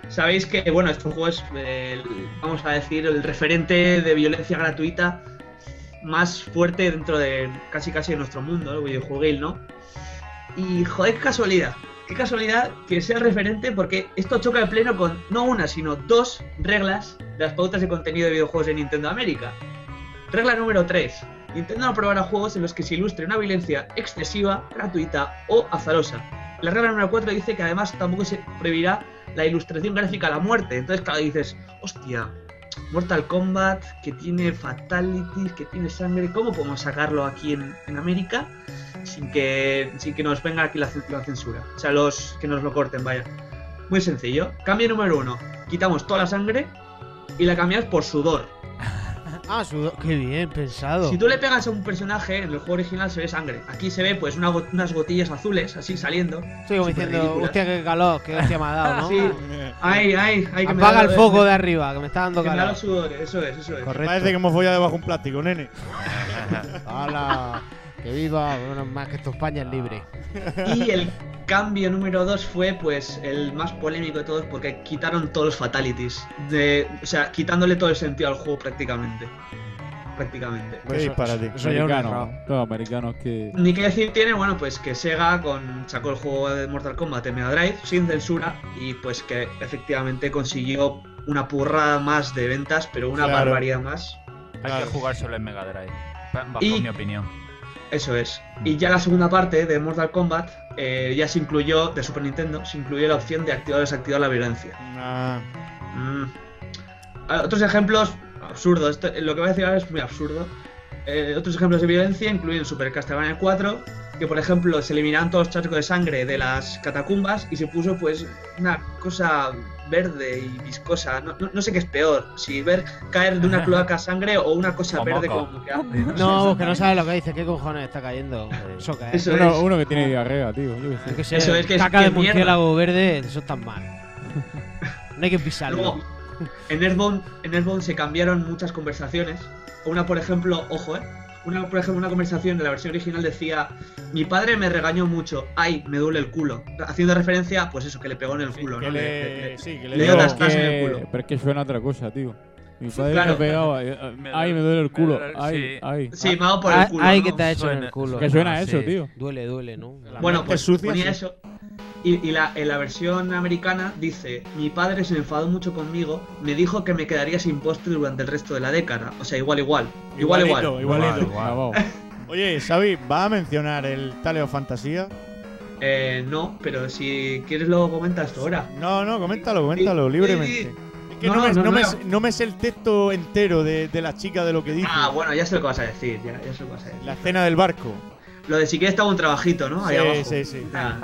sabéis que, bueno, este juego es, vamos a decir, el referente de violencia gratuita más fuerte dentro de casi de nuestro mundo, el videojueguil, ¿no? Y joder, qué casualidad que sea el referente, porque esto choca de pleno con no una, sino dos reglas de las pautas de contenido de videojuegos de Nintendo América. Regla número 3. Nintendo no aprobará juegos en los que se ilustre una violencia excesiva, gratuita o azarosa. La regla número 4 dice que además tampoco se prohibirá la ilustración gráfica a la muerte. Entonces, claro, dices, hostia, Mortal Kombat, que tiene fatalities, que tiene sangre, ¿cómo podemos sacarlo aquí en América sin que nos venga aquí la censura? O sea, que nos lo corten, vaya. Muy sencillo. Cambio número 1. Quitamos toda la sangre y la cambiamos por sudor. Ah, sudor. Qué bien pensado. Si tú le pegas a un personaje, en el juego original se ve sangre. Aquí se ve pues unas gotillas azules así saliendo. Sí, como diciendo, ridículas. Hostia, qué calor, qué hostia me ha dado, ¿no? Sí. Ay, que apaga el foco de arriba, que me está dando calor. calor. Me da los sudores, eso es. Correcto. Parece que hemos follado debajo un plástico, nene. ¡Hala! Que viva, bueno, más que esto España es libre. Y el cambio número 2 fue pues el más polémico de todos, porque quitaron todos los fatalities. O sea, quitándole todo el sentido al juego prácticamente. ¿Qué disparate? Eso americano, todos americanos que... Ni qué decir tiene, bueno, pues que Sega sacó el juego de Mortal Kombat en Mega Drive sin censura y pues que efectivamente consiguió una purrada más de ventas, pero una barbaridad más. Hay que jugárselo en Mega Drive, bajo mi opinión. Eso es. Y ya la segunda parte de Mortal Kombat ya se incluyó, de Super Nintendo, se incluyó la opción de activar o desactivar la violencia. Otros ejemplos absurdos. Lo que voy a decir ahora es muy absurdo. Otros ejemplos de violencia incluyen Super Castlevania 4, que por ejemplo se eliminaron todos los charcos de sangre de las catacumbas y se puso pues una cosa verde y viscosa. No sé qué es peor, si ver caer de una cloaca sangre o una cosa verde como que hace. No, que no sabes lo que dice, qué cojones está cayendo. Eso cae. Uno que tiene diarrea, tío. Eso es que caca de murciélago verde, eso está mal. No hay que pisarlo. Luego, en Earthbound se cambiaron muchas conversaciones. Una, por ejemplo, una conversación de la versión original decía: mi padre me regañó mucho, ay, me duele el culo. Haciendo referencia, pues eso, que le pegó en el culo, ¿no? Que le dio tastas en el culo. Pero es que suena otra cosa, tío. Mi padre me pegaba, ay, me duele el culo, ay. Sí, me ha dado por el culo. Ay, que te ha hecho en el culo. Que suena eso, tío. Duele, ¿no? Bueno, pues ponía eso. Y en la versión americana dice: mi padre se enfadó mucho conmigo, me dijo que me quedaría sin postre durante el resto de la década. O sea, igualito. Oye, Xavi, ¿va a mencionar el Tale of Fantasía? No, pero si quieres lo comentas tú ahora. No, coméntalo libremente. Es que no me sé el texto entero de la chica de lo que dice. Ah, bueno, ya sé lo que vas a decir, ya sé lo que vas a decir. La escena del barco. Lo de si quieres estaba un trabajito, ¿no? Ahí abajo. Sí.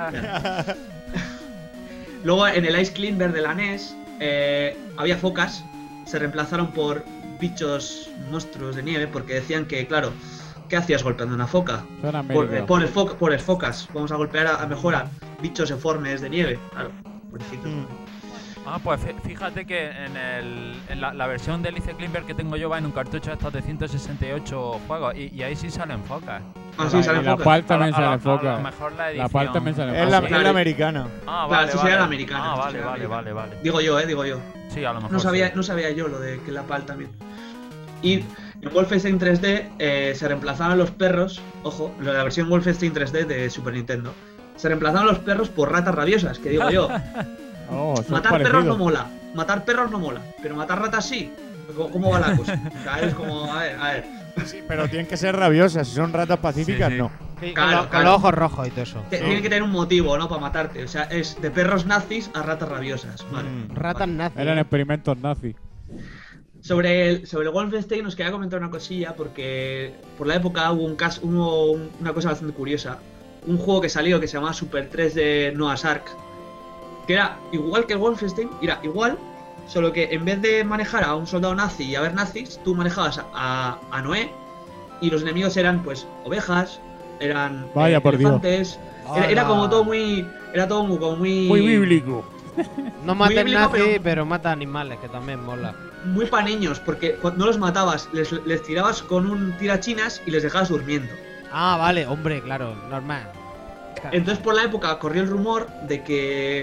Luego en el Ice Climber de la NES había focas, se reemplazaron por bichos monstruos de nieve porque decían que, claro, ¿qué hacías golpeando una foca? Por el focas, vamos a golpear a mejor a bichos deformes de nieve, claro, pobrecitos. Pues fíjate que en la versión del Ice Climber que tengo yo va en un cartucho estos de 168 juegos y ahí sí salen focas. Sí, salen focas. La PAL también sale focas. A lo mejor la edición. La PAL también sale focas. Es la americana. Vale, eso sería la americana. Vale. Digo yo. Sí, a lo mejor. No sabía yo lo de que la PAL también. Y en Wolfenstein 3D se reemplazaron los perros, ojo, la versión Wolfenstein 3D de Super Nintendo. Se reemplazaron los perros por ratas rabiosas, que digo yo. Matar perros no mola, pero matar ratas sí. ¿Cómo va la cosa? O sea, es como, a ver. Sí, pero tienen que ser rabiosas, si son ratas pacíficas, no. Sí, claro. Con los ojos rojos y todo eso. Tienen que tener un motivo, ¿no? Para matarte. O sea, es de perros nazis a ratas rabiosas. Vale. Ratas nazis. Eran experimentos nazis. Sobre el Wolfenstein os quería comentar una cosilla porque por la época hubo una cosa bastante curiosa. Un juego que salió que se llamaba Super 3 de Noah's Ark, que era igual que el Wolfenstein, era igual, solo que en vez de manejar a un soldado nazi y a ver nazis, tú manejabas a Noé y los enemigos eran pues ovejas, eran elefantes. Era como todo muy... Era todo muy bíblico. No maten nazis, pero mata animales, que también mola. Muy pa' niños, porque cuando no los matabas, les tirabas con un tirachinas y les dejabas durmiendo. Ah, vale, hombre, claro, normal. Entonces por la época corrió el rumor de que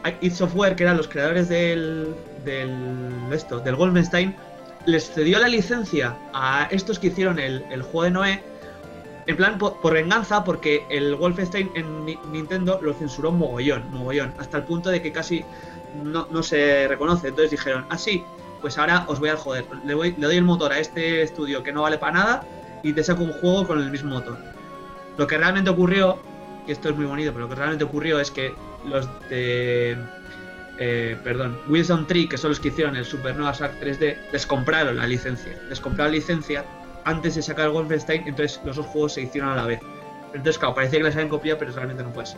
id Software, que eran los creadores del Wolfenstein, les cedió la licencia a estos que hicieron el juego de Noé, en plan por venganza, porque el Wolfenstein en Nintendo lo censuró mogollón, hasta el punto de que casi no se reconoce. Entonces dijeron, sí, pues ahora os voy a joder, le doy el motor a este estudio que no vale para nada y te saco un juego con el mismo motor. Lo que realmente ocurrió, y esto es muy bonito, pero lo que realmente ocurrió es que los de Wilson Tree, que son los que hicieron el Supernova Shark 3D, les compraron la licencia antes de sacar el Wolfenstein, entonces los dos juegos se hicieron a la vez. Entonces, claro, parecía que les habían copiado, pero realmente no fue así.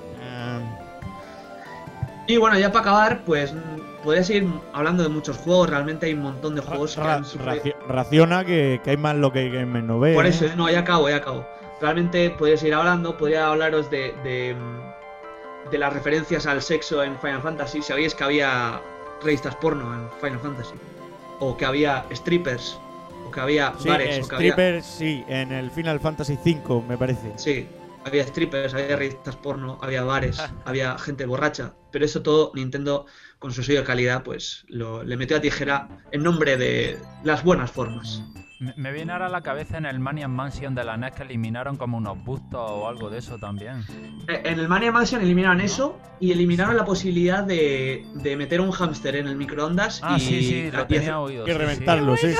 Y bueno, ya para acabar, pues podría seguir hablando de muchos juegos. Realmente hay un montón de juegos que han sufrido. Raciona que hay más lo que Gamer no ve. Por eso, no, ya acabo. Realmente podría seguir hablando, podría hablaros de las referencias al sexo en Final Fantasy. ¿Sabíais que había revistas porno en Final Fantasy? O que había strippers, o que había bares. Strippers, sí, en el Final Fantasy V, me parece. Sí, había strippers, había revistas porno, había bares, había gente borracha. Pero eso todo Nintendo, con su sello de calidad, pues le metió a tijera en nombre de las buenas formas. Me viene ahora a la cabeza en el Mania Mansion de la NES que eliminaron como unos bustos o algo de eso también. En el Mania Mansion eliminaron eso y eliminaron la posibilidad de meter un hámster en el microondas sí, lo tenía oído. Y reventarlo, sí.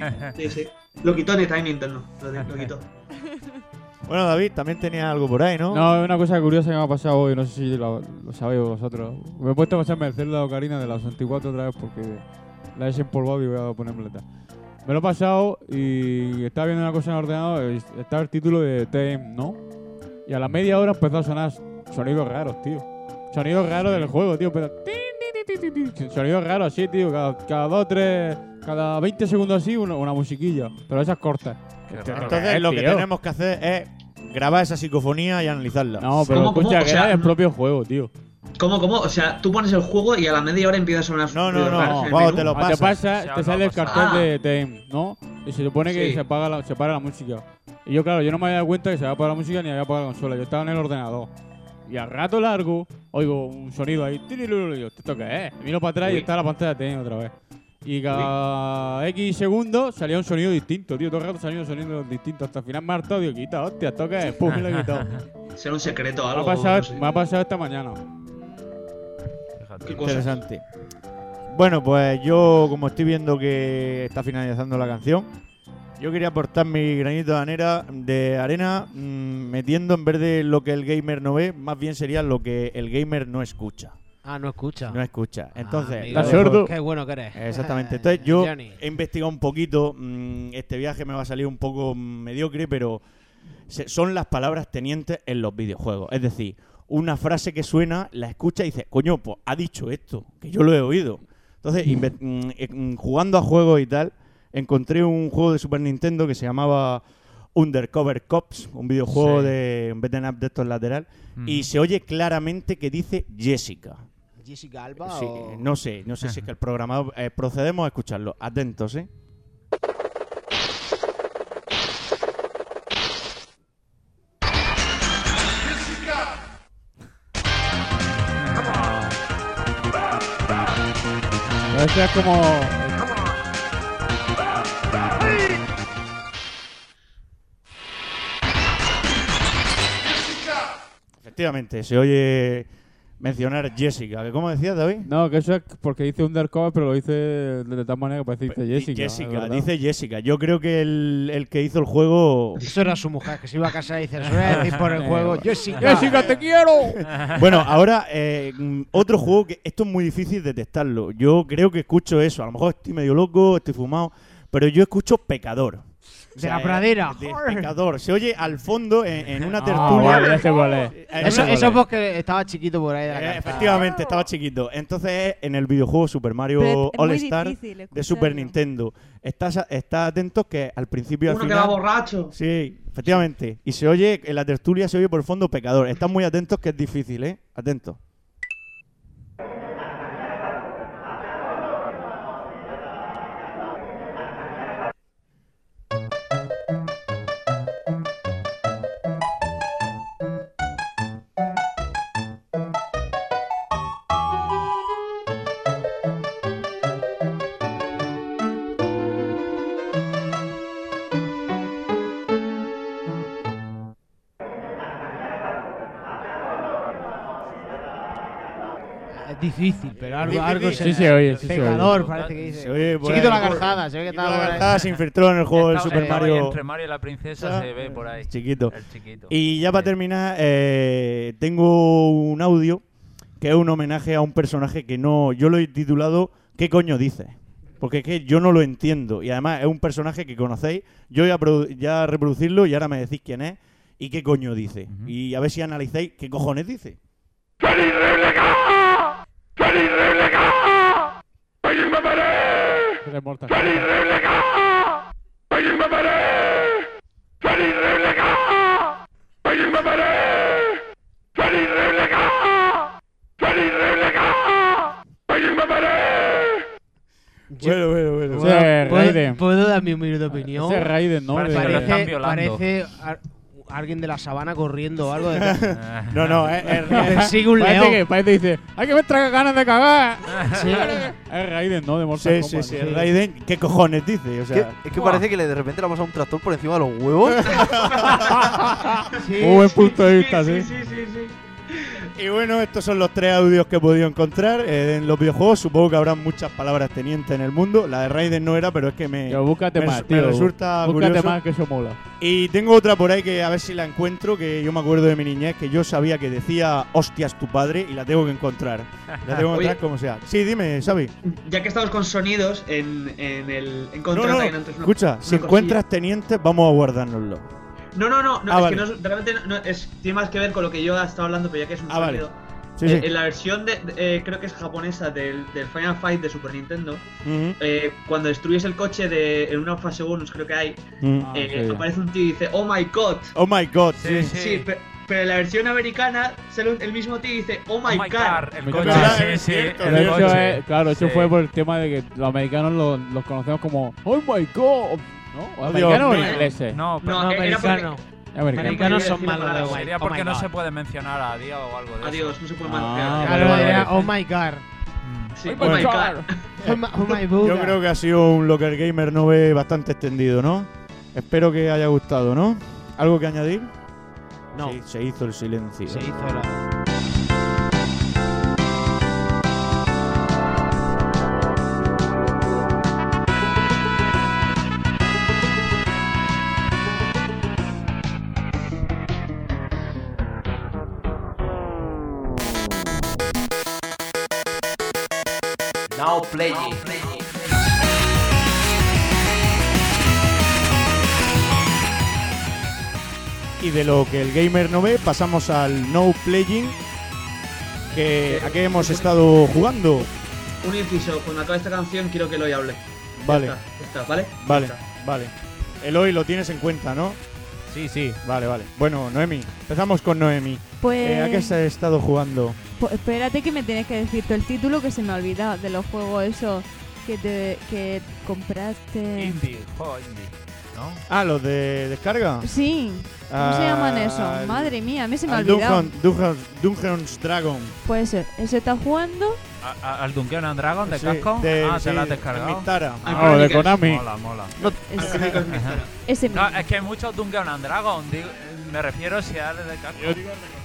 Lo quitó Nintendo, lo quitó. Bueno, David, también tenía algo por ahí, ¿no? No, una cosa curiosa que me ha pasado hoy, no sé si lo sabéis vosotros. Me he puesto a pasarme el Zelda Ocarina de la 64 otra vez porque la he desempolvado y voy a ponerme la. Me lo he pasado y estaba viendo una cosa en el ordenador, estaba el título de TM, ¿no? Y a la media hora empezó a sonar sonidos raros, tío. Sonidos raros del juego, tío, pero... Sonidos raros así, tío, cada 2, 3, cada 20 segundos así, una musiquilla, pero esas cortas. Entonces lo que tenemos que hacer es grabar esa psicofonía y analizarla. No, pero escucha, que era el propio juego, tío. ¿Cómo? O sea, tú pones el juego y a la media hora empieza a sonar... No, cuando te lo pasas, te sale el cartel de TM, ¿no? Y se supone que se para la música. Y yo, claro, yo no me había dado cuenta que se había apagado la música ni había apagado la consola. Yo estaba en el ordenador. Y al rato largo, oigo un sonido ahí. Y yo, ¿esto qué es? Miro para atrás y está la pantalla de TM otra vez. Y cada X segundos salía un sonido distinto, tío. Todo el rato salía un sonido distinto. Hasta el final me ha hartado, digo, quita, hostia, ¿esto qué es? Pum, me lo he quitado. Será un secreto o algo. Me ha pasado esta mañana. Qué interesante. Bueno, pues yo, como estoy viendo que está finalizando la canción, yo quería aportar mi granito de arena metiendo, en vez de lo que el gamer no ve, más bien sería lo que el gamer no escucha. No escucha. No escucha. Entonces, ¿estás sordo? Qué bueno que eres. Exactamente. Entonces yo he investigado un poquito. Este viaje me va a salir un poco mediocre, pero son las palabras tenientes en los videojuegos. Es decir, una frase que suena, la escucha y dice, coño, pues ha dicho esto, que yo lo he oído. Entonces, jugando a juegos y tal, encontré un juego de Super Nintendo que se llamaba Undercover Cops, un videojuego de un beat'em up de estos lateral, y se oye claramente que dice Jessica. ¿Jessica Alba? Sí, no sé si es que el programador... procedemos a escucharlo. Atentos, ¿eh? Eso es como... Efectivamente, se oye mencionar Jessica. ¿Cómo decías, David? No, que eso es porque dice Undercover, pero lo dice de tal manera que parece que dice Jessica. Dice Jessica. Yo creo que el que hizo el juego... Eso era su mujer, que se iba a casa y dice, eso voy a decir por el juego, Jessica. ¡Jessica, te quiero! Bueno, ahora, otro juego que esto es muy difícil detectarlo. Yo creo que escucho eso. A lo mejor estoy medio loco, estoy fumado, pero yo escucho Pecador. De la pradera. De Pecador. Se oye al fondo en una tertulia. Vale, ya sé cuál es. Eso es porque estaba chiquito por ahí. Efectivamente, estaba chiquito. Entonces, en el videojuego Super Mario All Star de Super Nintendo. Está atento que al principio... Uno que va borracho. Sí, efectivamente. Y se oye, en la tertulia se oye por el fondo Pecador. Están muy atentos que es difícil, ¿eh? Atentos. Es difícil, pero algo Sí se oye, sí se Pecador, oye. parece que dice. Se oye por Chiquito ahí. la Garzada, se ve que Chiquito estaba la por ahí. Garzada se infiltró en el juego del Super Estaba ahí Mario. entre Mario y la princesa se ve por ahí. Chiquito. El chiquito. Y ya para terminar, tengo un audio que es un homenaje a un personaje que no... Yo lo he titulado ¿Qué coño dices? Porque es que yo no lo entiendo. Y además es un personaje que conocéis. Yo voy a reproducirlo y ahora me decís quién es y qué coño dice. Y a ver si analizáis qué cojones dice. ¡Feliz Rebleca! ¡Feliz Rebleca! ¡Feliz Rebleca! ¡Feliz Rebleca! ¡Feliz Rebleca! ¡Feliz Rebleca! ¡Feliz Rebleca! Bueno. Ese es Raiden. ¿Puedo dar mi humilde opinión? Ese es Raiden, ¿no? Parece que lo están violando. Parece alguien de la sabana corriendo o algo. No, es Persigue un león. Parece que dice, hay que me traga ganas de cagar. Sí. Es Raiden, ¿no? De Mortal Sí, Kombat. sí, Raiden, ¿qué cojones dice? O sea, Es que parece que de repente le ha pasado un tractor por encima de los huevos. Sí. Muy buen punto de vista, sí. y bueno, estos son los 3 audios que he podido encontrar en los videojuegos. Supongo que habrán muchas palabras tenientes en el mundo. La de Raiden no era, pero es que me Búscate más, me tío. resulta Búscate curioso. más, que eso mola. Y tengo otra por ahí que a ver si la encuentro, que yo me acuerdo de mi niñez, que yo sabía que decía hostias tu padre y la tengo que encontrar. La tengo que encontrar Oye. como sea. Sí, dime, Xavi. Ya que estamos con sonidos en No, contraataque, antes una- escucha, una si cosilla. encuentras tenientes, vamos a guardárnoslo. No, Ah, es vale. que no, realmente tiene más que ver con lo que yo he estado hablando, pero ya que es un Ah, vale. sonido. Sí, sí. En la versión creo que es japonesa del Final Fight de Super Nintendo, Ujú. cuando destruyes el coche en una fase bonus, creo que hay, Mm. sí. aparece un tío y dice, oh my god. Oh my god, sí. Sí, pero en la versión americana sale el mismo tío y dice, oh my god. El Me coche, encanta. sí, Es sí. cierto, Pero El eso coche. es, claro, eso Sí. fue por el tema de que los americanos los conocemos como Oh my god, ¿no? ¿O Dios americanos o mío. ingleses? No, pero No, era americano. Americanos. Americanos Yo son iba a decir malos de la guay. sería Oh porque my no God. se puede mencionar a Dios o algo de eso. Adiós, no se puede Ah, mantener. Claro, vale, era vale. Oh my god. Sí, Oh my God. Oh my Buddha. Yo creo que ha sido un Locker Gamer 9 bastante extendido, ¿no? Espero que haya gustado, ¿no? ¿Algo que añadir? No. Sí, se hizo el silencio. Se hizo la... Now playing. Y de lo que el gamer no ve, pasamos al no playing. ¿A qué hemos estado jugando? Un inciso, cuando acabe esta canción quiero que Eloy hable. Vale, Ya está, ¿vale? vale, Ya está. vale. Eloy lo tienes en cuenta, ¿no? Sí, sí. Vale, vale. Bueno, Noemi, empezamos con Noemi. Pues. ¿A qué has estado jugando? Pues espérate que me tienes que decir todo el título que se me ha olvidado de los juegos esos que compraste. Indie, juego indie. ¿No? Ah, los de descarga. Sí. ¿Cómo se llaman esos? Al- Madre mía, a mí se me ha al olvidado. Dungeons Dragon. Puede ser. ¿Ese está jugando? ¿Al Dungeon and Dragon de Sí, casco? de- Ah, sí, te lo has de descargado. Mistara. Ah, de Konami. Mola, mola. Ese mismo. No, es que hay muchos Dungeon and Dragon. Me refiero si es de casco.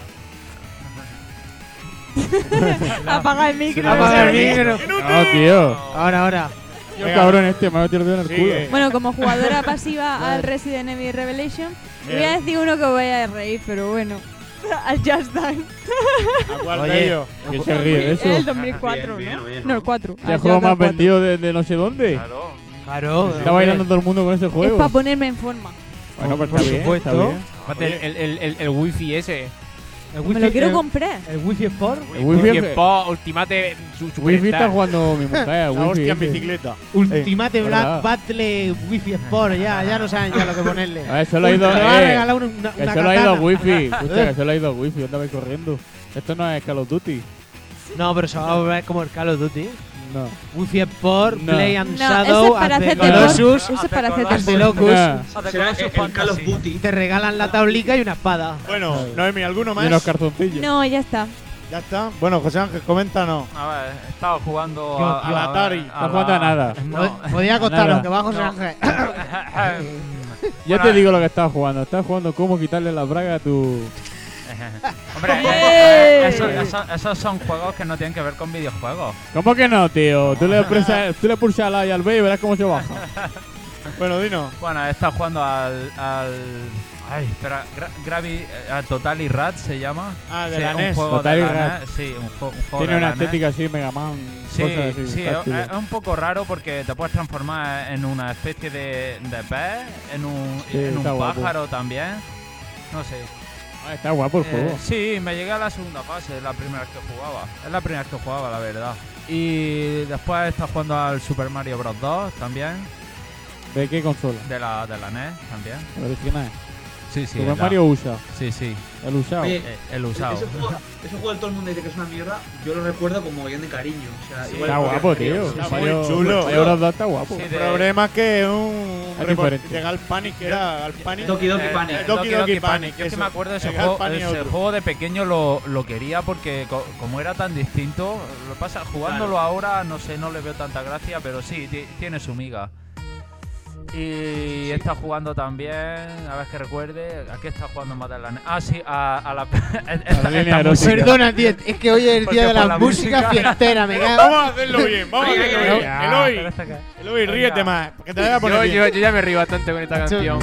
Apaga el micro. Apaga el micro. No, tío. Ahora. Yo cabrón me ha metido el dedo en el Sí, culo. Bueno, como jugadora pasiva al Resident Evil Revelation, voy a decir uno que voy a reír, pero bueno. Al Just Dance. ¿A cuál Oye, de ellos? ¿Quién se ríe de eso? El 2004, Bien, ¿no? bien. No, el 4. ¿El juego más vendido de no sé dónde? Claro. Claro. Está bailando todo el mundo con ese Es juego. para ponerme en forma. Bueno, pues Por está bien, supuesto. está bien. Aparte, el wifi ese. Me lo quiero comprar. El Wi-Fi Sport. El wifi, Ultimate wifi está jugando mi mujer. La el wifi hostia en ese. bicicleta. Ultimate ¿verdad? Black Battle Wi-Fi Sport. Ya no saben ya lo que ponerle. A ver, solo ha ido. Le va a regalar una Que solo ha ido katana. wifi. Escucha, que solo ha ido wifi. ¿Dónde vais corriendo? Esto no es Call of Duty. No, pero se va a volver como el Call of Duty. No. Wi-Fi Sport, No. Play and No, Shadow, ese es para As the hacerte Colossus, Eso es para hacerte As the Locus. Ah, Será el Call of Duty. Te regalan la tablica y una espada. Bueno, Noemi, ¿alguno y unos más? cartoncillos. No, ya está. Ya está. Bueno, José Ángel, coméntanos. A ver, he estado jugando Yo, a tío, la Atari. No jugando a nada. No. Podía contaros Nada. que va José No. Ángel. Ya te digo lo que estaba jugando. Estaba jugando cómo quitarle la braga a tu Hombre, esos son juegos que no tienen que ver con videojuegos. ¿Cómo que no, tío? Tú le pulsas al A y al B y verás cómo se baja. Bueno, dinos. Bueno, he estado jugando al espera, Total y Rat se llama. Ah, de sí, la un NES. juego Total de y la Rat. NES, sí, un juego Tiene de una la NES. estética así, Mega Man. Sí, cosas así, sí, está chulo. es un poco raro porque te puedes transformar en una especie de pez, en un está guapo. pájaro también. No sé. Está guapo el juego. Sí, me llegué a la segunda fase, es la primera vez que jugaba. Es la primera vez que jugaba, la verdad. Y después he estado jugando al Super Mario Bros. 2 también. ¿De qué consola? De la NES también. Original. Sí, sí. Super Mario USA. Sí, sí. El usado. Oye, el usado. Ese juego todo el mundo dice que es una mierda. Yo lo recuerdo como bien de cariño. O sea, Sí, igual está guapo, tío. Está Mario- muy chulo. Mario Bros. 2 está guapo. Sí, El problema es que es un Es diferente. de Gal Panic, que era Gal Panic. Doki Doki Panic. Doki Doki Panic. Yo es que eso. me acuerdo de ese El Gal juego. Panic Ese otro. juego de pequeño lo quería porque como era tan distinto, lo pasa jugándolo ahora, no sé, no le veo tanta gracia, pero sí, tiene su miga. Y he estado jugando también, a ver que recuerde, ¿a qué he estado jugando más de la NES? Ah, sí, a la línea erótica. Perdona, tío, es que hoy es el Porque día de por la la música música- fiestera, me cago. Vamos a hacerlo bien, vamos a Venga, hacerlo venga, bien. venga. Eloy, ríete más. Que te voy a poner Yo bien. ya me río bastante con esta canción.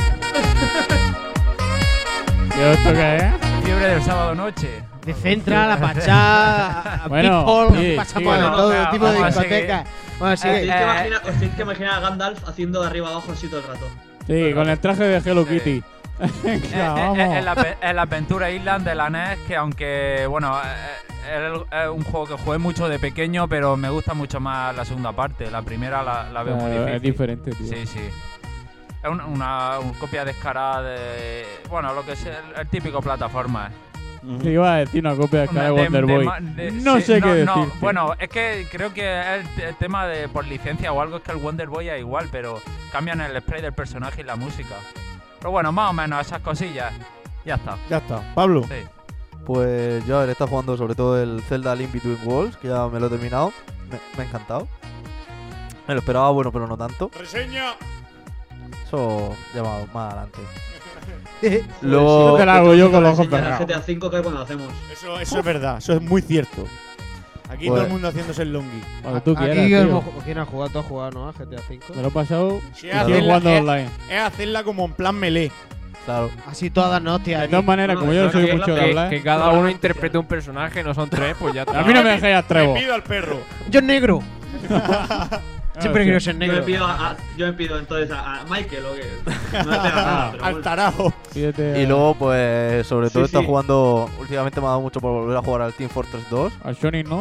¿Qué esto qué es? Fiebre del sábado noche. De Central, a Pachá, a Bueno, Pitfall, sí, pasamos sí, de bueno, todo tipo de vamos a discotecas. Bueno, Os sigue. tenéis que imaginar a Gandalf haciendo de arriba abajo así todo el rato. Sí, con el traje de Hello Sí. Kitty. Venga, vamos. En la Adventure Island de la NES, que aunque, bueno, es un juego que jugué mucho de pequeño, pero me gusta mucho más la segunda parte. La primera la veo muy difícil. Es diferente, tío. Sí, sí. Es una copia descarada de, bueno, lo que es el típico plataforma. Te iba a decir una copia de Sky Wonder Boy. No sí, sé qué decir. No, bueno, es que creo que el tema de por licencia o algo es que el Wonder Boy es igual, pero cambian el spray del personaje y la música. Pero bueno, más o menos esas cosillas. Ya está. Ya está. Pablo. Sí. Pues yo he estado jugando sobre todo el Zelda Link Between Worlds, que ya me lo he terminado. Me ha encantado. Me lo esperaba bueno, pero no tanto. Reseña. Eso ya más adelante. Luego te la hago yo con los ojos Enseñar cerrados. GTA 5 que es cuando lo hacemos. Eso es verdad, eso es muy cierto. Aquí Pues- todo el mundo haciéndose el longi. Cuando tú quieras, Aquí tío. ¿quién ha jugado? ¿Tú has jugado, no? A GTA 5. Me lo he pasado. Sí, Sigo hacerla- jugando es- online. Es hacerla como en plan melee. Claro. Así todas, no, hostia. De todas maneras, como yo no soy mucho de hablar. Que cada uno interprete un personaje, no son tres, pues ya está. A mí no me dejéis a Trevo. Me pido al perro. Yo negro. Siempre quiero ser Yo me negro. pido entonces a Michael o qué. No te hagas nada, pero Al bueno. tarajo. Pídete Y luego, pues, sobre todo Sí, he estado sí. jugando. Últimamente me ha dado mucho por volver a jugar al Team Fortress 2 al Sonic, ¿no?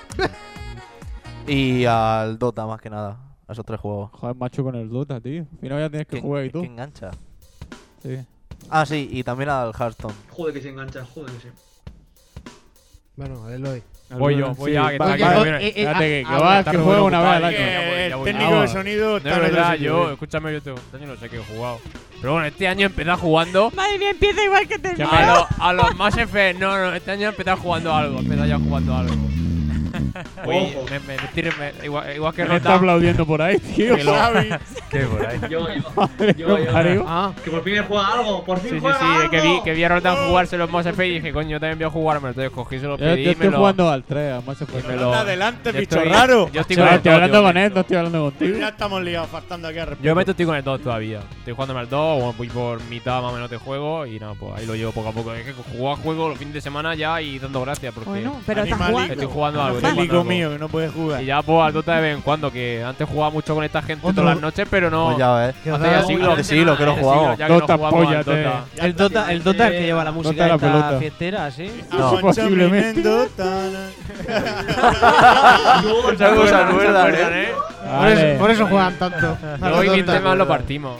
y al Dota, más que nada. A esos tres juegos. Joder, macho, con el Dota, tío. Al final ya tienes que jugar y Es tú. que engancha. Sí. Ah, sí, y también al Hearthstone. Joder que se engancha, joder que sí. Bueno, Eloy. Voy yo, voy ya, que va, está va, aquí. espérate, que ah, vas, está que muy juega una vez al ocupado, año. ya voy, El ya voy. técnico Vamos. de sonido No está es en otro verdad, sitio, yo, ¿eh? escúchame, yo este año no sé qué he jugado. Pero bueno, este año empecé jugando Madre mía, empieza igual que te a los Mass Effect. No, este año empecé jugando algo, empecé ya jugando algo. Uy, Ojo. igual que ¿Quién está Rota. aplaudiendo por ahí, tío? Que lo- Xavi. ¿Qué por ahí? Yo. Ah, Que por fin juega algo, por fin Sí, sí, juega sí, algo. que vi a Rotan jugarse los Mass Effect y dije, coño, yo también voy a jugármelo. Entonces cogí, se los Yo pedí y me estoy lo... jugando al 3, además se fue. me lo- Anda adelante, yo bicho estoy- raro. Yo estoy Yo con el estoy 2, hablando tío. con él, no estoy hablando contigo. Ya estamos liados faltando aquí a respeto. Yo de momento estoy con el 2 todavía. Estoy jugándome al 2, bueno, voy por mitad más o menos de juego y nada, pues ahí lo llevo poco a poco. Es que juego a juego los fines de semana ya y dando gracias porque Bueno, pero estás Animalico. jugando. estoy jugando algo. estoy Técnico jugando mío algo. que no puede jugar. Y ya pues al Dota de vez en cuando, que antes jugaba mucho con esta gente Otro- todas las noches, pero no. Pues ya ves. que Hace ya siglos. Hace siglos que no Hace jugamos. siglos ya que no Dota, jugamos al póllate. Dota. el Dota es el que lleva la música la esta pelota. fiestera, ¿sí? No. Posiblemente. Muchas cosas nuevas, ¿eh? Vale. Por eso juegan tanto. Luego y bien temas lo partimos.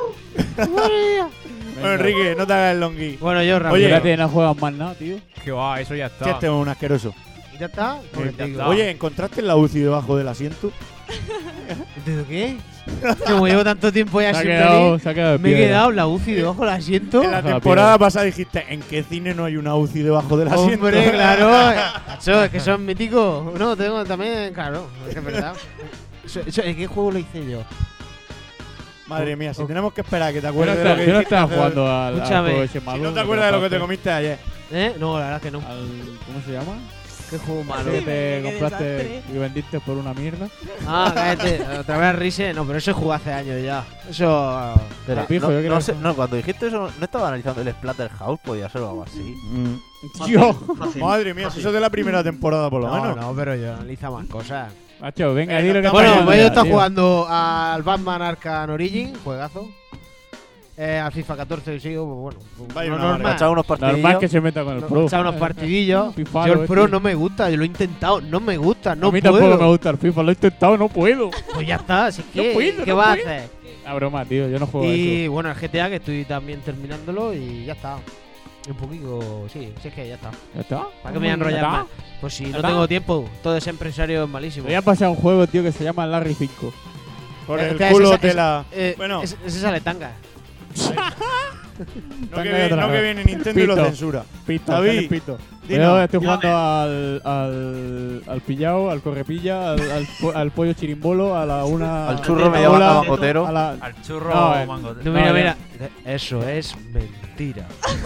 Bueno, Enrique, no te hagas el longi. Bueno, yo rápido. Oye, Espérate, no juegas más nada, tío. Que va, eso ya está. Que este es un asqueroso. ¿Ya está? Pues Ya digo, está. Oye, ¿encontraste la UCI debajo del asiento? ¿de qué? Como llevo tanto tiempo ya Se ha sin quedado, venir, se ha quedado de me he piedra. quedado la UCI debajo del asiento. En la Bajo la temporada piedra. pasada dijiste, ¿en qué cine no hay una UCI debajo del asiento? Hombre, claro. Eso, es que son míticos. No, tengo también, claro. Es que es verdad. ¿En qué juego lo hice yo? Madre mía, si tenemos que esperar a que te Yo no acuerdes de lo que estaba dijiste hace- jugando al Escúchame. juego ese Si malo. no te acuerdas de lo que te comiste ayer. No, la verdad es que no. ¿Cómo se llama? Qué juego malo. Ese que te Qué compraste desastre. y vendiste por una mierda. Ah, cállate. Otra vez Rise. No, pero eso jugó hace años ya. Eso. Pero pijo, yo creo no que- sé, no, cuando dijiste eso, no estaba analizando el Splatterhouse, podía ser algo así. Tío. Fácil. Madre mía, si eso es de la primera temporada por lo No, menos. no, pero yo analiza más cosas. Macho, venga, dile que Bueno, está pues yo he estado tío. jugando al Batman Arkham Origin, juegazo. Al FIFA 14 sigo, pues bueno. Vaya no una normal. barbaridad. Echaba unos partidillos. Normal que se meta con el pro. Echar unos partidillos. Pifado, Yo el pro este. no me gusta, yo lo he intentado, no me gusta, no a mí puedo. tampoco me gusta el FIFA, lo he intentado, no puedo. Pues ya está, así que, No puedo, ¿qué no vas a puedo. hacer? La broma, tío, yo no juego a Y eso. bueno, el GTA que estoy también terminándolo y ya está. Un poquito, sí, es que ya está. ¿Ya está? ¿Para qué me voy a enrollar ¿Ya más? está? Pues si ¿Ya no está? tengo tiempo, todo ese empresario es malísimo. Me voy a pasar un juego, tío, que se llama Larry 5. Por el Espera, culo ese- te la. ese- Bueno. ese sale tanga. No que viene Nintendo y lo Pito. censura. Pito, David, tienes pito. dinos. Yo estoy Dígame. jugando al pillao, al correpilla, al pollo chirimbolo, a la una. Al churro a media la- vaca mangotero. a la- Al churro No, mango. No, mira, No, mira. Eso es mentira.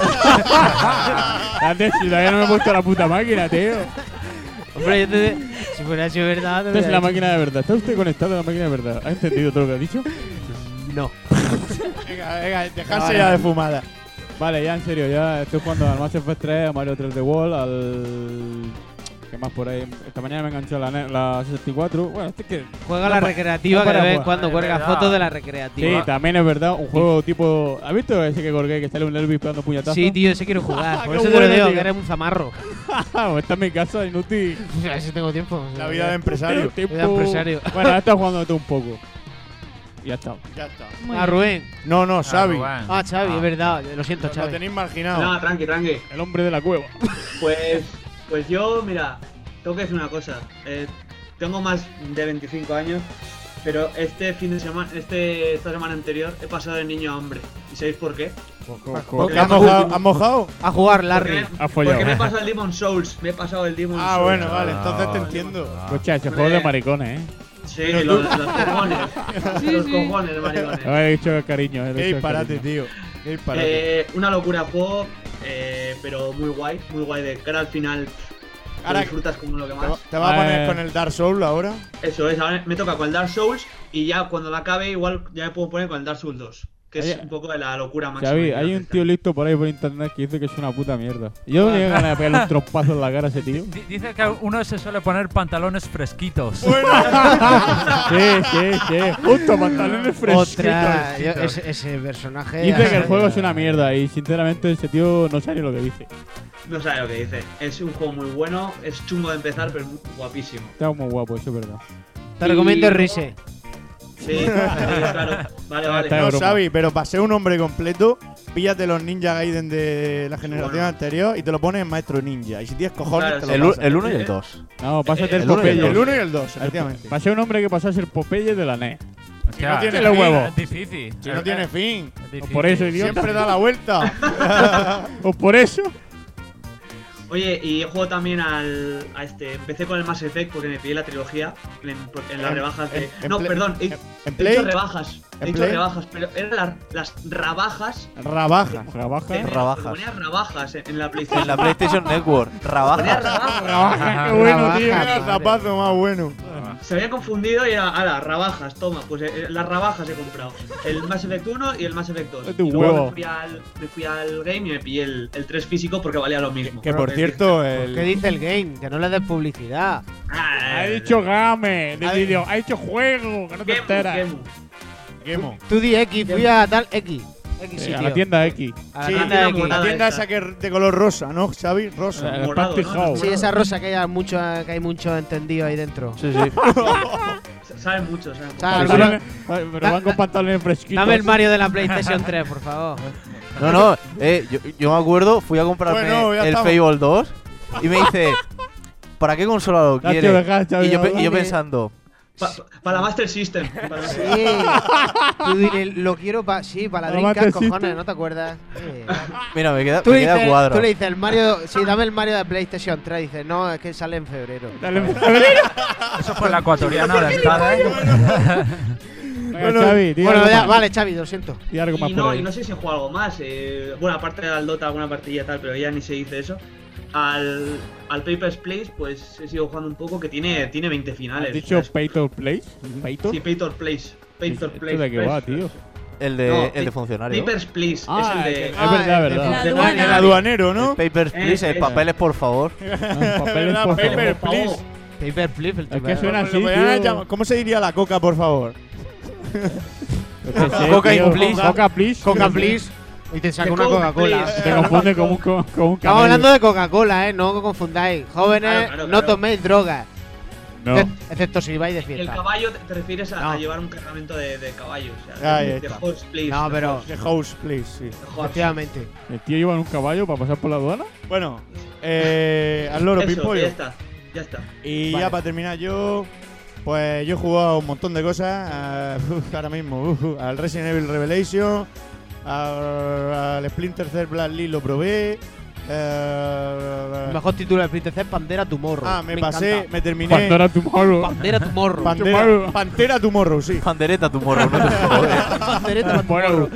Antes, si todavía no me he puesto la puta máquina, tío. Hombre, yo te, si fuera sido verdad, te Esta es hubiera la dicho. máquina de verdad. ¿Está usted conectado a la máquina de verdad? ¿Ha entendido todo lo que ha dicho? No. Venga, venga, dejarse Vale. ya de fumada. Vale, ya en serio, ya estoy jugando al Mass Effect 3, a Mario 3D World, al... ¿Qué más por ahí? Esta mañana me enganchó la 64. Bueno, este que... Juega no la pa- recreativa no que de para vez en jugar. cuando Es cuelga verdad. fotos de la Sí, recreativa. también es verdad, un juego tipo... ¿Has visto ese que colgué que sale un Elvis pegando puñetazos? Sí, tío, ese quiero jugar. Por Qué eso te lo bueno, digo, tío. que eres un zamarro. Pues está en mi casa, inútil. A ver si tengo tiempo. La vida de empresario. Tiempo- Vida de empresario. Bueno, he estado jugando de todo un poco. Y ya está. Ya está. Muy Ah, bien. Rubén. No, no, Xavi. Rubén. Ah, Xavi, es verdad. Lo siento, Lo Xavi. tenéis marginado. No, tranqui, tranqui. El hombre de la cueva. Pues yo, mira, tengo que decir una cosa. Tengo más de 25 años, pero este fin de semana, esta semana anterior, he pasado de niño a hombre. ¿Y sabéis por qué? Porque ¿Has mojado? ¿Has mojado? A jugar, Larry. Ha follado. Porque me he pasado el Demon Souls. Me he pasado el Demon Ah, Souls. bueno, vale, entonces te entiendo. Escucha, ese juego de maricones, Sí, Pero los tú- cojones. Sí, los sí. cojones, maricones. He dicho cariño. Qué disparate, tío. Qué disparate. Una locura de juego, pero muy guay de cara al final. Lo Ahora- disfrutas como lo que ¿Te, más. te vas a poner con el Dark Souls ahora? Eso es, ahora me toca con el Dark Souls y ya cuando la acabe igual ya me puedo poner con el Dark Souls 2, que es Oye, un poco de la locura máxima. Xavi, que hay hace un esta. tío listo por ahí por internet que dice que es una puta mierda. Yo me ganas de pegarle un trompazo en la cara a ese tío. Dice que uno se suele poner pantalones fresquitos. Sí. Justo, pantalones fresquitos. Otra. Ese personaje. Dice que el juego es una mierda y sinceramente ese tío no sabe ni lo que dice. No sabe lo que dice. Es un juego muy bueno, es chungo de empezar, pero es guapísimo. Está muy guapo, eso es verdad. Te recomiendo Y- Rise. Sí, claro. Vale. Está No, broma. Xavi, pero para ser un hombre completo, píllate los Ninja Gaiden de la generación Bueno. anterior y te lo pones en Maestro Ninja. Y si tienes cojones, Claro, te sí. lo pasas. El 1 y el 2. No, pásate el el uno y el Popeye. dos. El 1 y el 2, efectivamente. Para ser un hombre que pasó a ser Popeye de la NES. Hostia, no tiene es los huevos. Es difícil. Si no tiene fin. Es difícil. Por eso, idiota. Siempre da la vuelta. O por eso. Oye, y juego también empecé con el Mass Effect porque me pillé la trilogía en las rebajas de. No, perdón, he ¿En Play? hecho rebajas. ¿En He hecho Play? rebajas, pero eran las rabajas. Rabaja. Rabaja. Rabajas. Ponía rabajas en la PlayStation. En la PlayStation Network. Ponía Rabajas. rabajas. Rabaja, qué bueno, tío. Era el zapazo más bueno. Se había confundido y era, ala, rabajas, toma, pues las rabajas he comprado. El Mass Effect 1 y el Mass Effect 2. Es de Y luego huevo. me fui al game y me pillé el 3 físico porque valía lo mismo. Que por cierto, ¿Qué el. dice el game? Que no le des publicidad. Ah, Ha dicho game de vídeo. Ha dicho juego, que no te Gemu, enteras. Gemu. Gemo. Tú di X, fui a tal X. X Sí, sitio. a la tienda X. A la Sí, tienda la X. monada. La tienda esta. esa que es de color rosa, ¿no, Xavi? Rosa. El morado, Party ¿no? House. Sí, esa rosa que hay mucho entendido ahí dentro. Sí, sí. Saben mucho, saben mucho. Ah, Pantalones- Pero van con pantalones fresquitos. Dame el Mario de la PlayStation 3, por favor. No, yo me acuerdo, fui a comprarme Bueno, ya el estamos. Fable 2 y me dice, ¿para qué consola lo Nacho, quiere? deja, Xavi, Y yo hablar. pensando, Para la Master System. Sí. Tú dile, lo quiero para la Tómate Dreamcast, el cojones, system. ¿no te acuerdas? mira, me queda Tú le a cuadro. dices el Mario, sí, dame el Mario de PlayStation 3. Dices, no, es que sale en febrero. Dale en febrero. Eso fue la ecuatoriana de entrada, Venga, Xavi, di Bueno, algo ya, más. vale, Xavi, lo siento. Di algo más Y por no, ahí. y no sé si juego algo más. Bueno, aparte del Dota, alguna partilla y tal, pero ya ni se dice eso. Al Papers, Please, pues he sido jugando un poco, que tiene 20 finales. ¿Has dicho Paytor Place? ¿Paytor? Sí, Papers, Please. Papers, ¿Esto Please. de qué va, tío? El No, de funcionario. Papers, Please. Ah, es el de. es verdad, el de verdad. funcionario. El aduanero, ¿no? Papers, please, papeles, por favor. Papeles, por Paper, favor. please. Paper Flip, el Es que suena así, Lo podrían tío. llamar- ¿Cómo se diría la coca, por favor? Yo qué sé, Coca tío. y please. Coca, please. Coca, please. Y te saca The una Coke, Coca-Cola. please. Te confunde con un Estamos camello. hablando de Coca-Cola, no confundáis. Jóvenes, Claro, no claro. toméis drogas. No. Excepto si vais de El fiesta. caballo te refieres a No. llevar un cargamento de caballo. O sea, Ahí de está. horse, please. No, de pero. horse, The house, please, sí. de horse. Efectivamente. ¿El tío lleva en un caballo para pasar por la aduana? Bueno, al loro, Eso, Pimpollo. ya está. Ya está. Y Vale. ya para terminar yo, pues yo he jugado un montón de cosas ahora mismo. Al Resident Evil Revelation, al Splinter Cell Black League lo probé. El mejor título de Splinter Cell, Pandera Tomorrow. Me pasé, encanta. me terminé. Pandora Tomorrow. Pandera Tomorrow. Pantera Tomorrow, sí. Pandereta tu morro, no te jodes. Pandereta Tomorrow.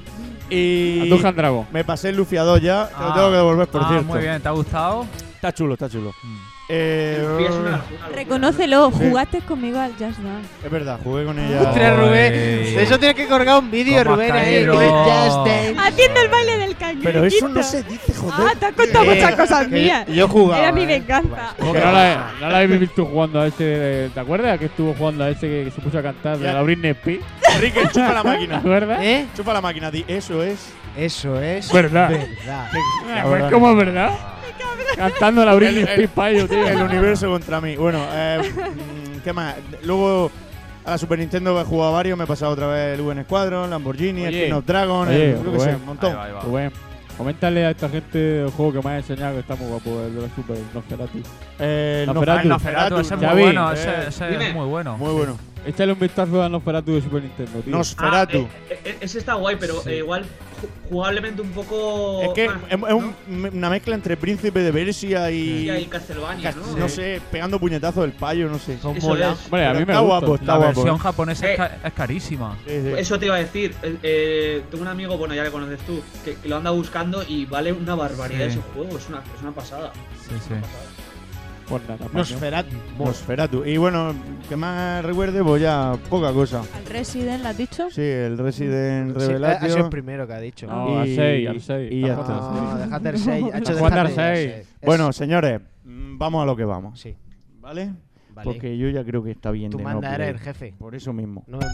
Y Andujan Dragon. me pasé el Luffy a 2 ya. Te lo tengo que devolver, por cierto. Muy bien, ¿te ha gustado? Está chulo, está chulo. El Luffy es una locura. Reconócelo, Sí. jugaste conmigo al Just Dance. Es verdad, jugué con ella. Ostras, Rubén. Ay. De eso tienes que colgar un vídeo, ¿Cómo Rubén. has Ahí, caído? Rubén Just Dance. Haciendo el baile del cangrejo. Pero eso no se dice, joder. Ah, te has contado muchas cosas que mías. yo jugaba, Era mi venganza. Que no la he visto jugando a ese. ¿Te acuerdas que estuvo jugando a ese que se puso a cantar de Ya. la Britney Spears? Enrique, chupa la ¿Te máquina. acuerdas? ¿Eh? Chupa la máquina, di, eso es. Eso es. Verdad. Verdad. Pues ¿cómo es verdad? Cantando la Britney Spears payo, tío. El universo contra mí. Bueno, ¿qué más? Luego a la Super Nintendo he jugado varios, me he pasado otra vez el UN Squadron, Lamborghini, Oye. Spin of Dragon, Oye, yo qué sé, Rubén. un montón. Ahí va. Rubén, coméntale a esta gente el juego que me ha enseñado que está muy guapo, el de la Super Nosferatu. Nosferatu. El Nosferatu, ese es muy Xavi, bueno. Ese Dime. es muy bueno. Muy bueno. Échale un vistazo al Nosferatu de Super Nintendo, tío. Nosferatu. Ese está guay, pero Sí. igual jugablemente un poco. Es que es ¿no? una mezcla entre Príncipe de Persia Y y. Castlevania, ¿no? No sé, pegando puñetazos del payo, no sé. Eso mola. es. Hombre, a Pero mí me está gusta. guapo, está La guapo. versión japonesa Eh. es carísima. Sí, sí. Eso te iba a decir. Tengo un amigo, bueno, ya le conoces tú, que lo anda buscando y vale una barbaridad Sí. ese juego. Es una pasada. Sí, sí. Pues nada, macho. Nosferatu. Nosferatu. Y bueno, que más recuerde, pues ya poca cosa. ¿Al Resident lo has dicho? Sí, el Resident Sí, ha sido el Revelation. primero que ha dicho. No, al 6, al 6. y ya Está está. jugando al No, 6. déjate el 6. Hacho, Juan déjate Dar el seis. 6. Bueno, señores, vamos a lo que vamos. Sí, ¿Vale? vale. Porque yo ya creo que está bien Tú de manda, no eres play. el jefe. Por eso mismo. No es.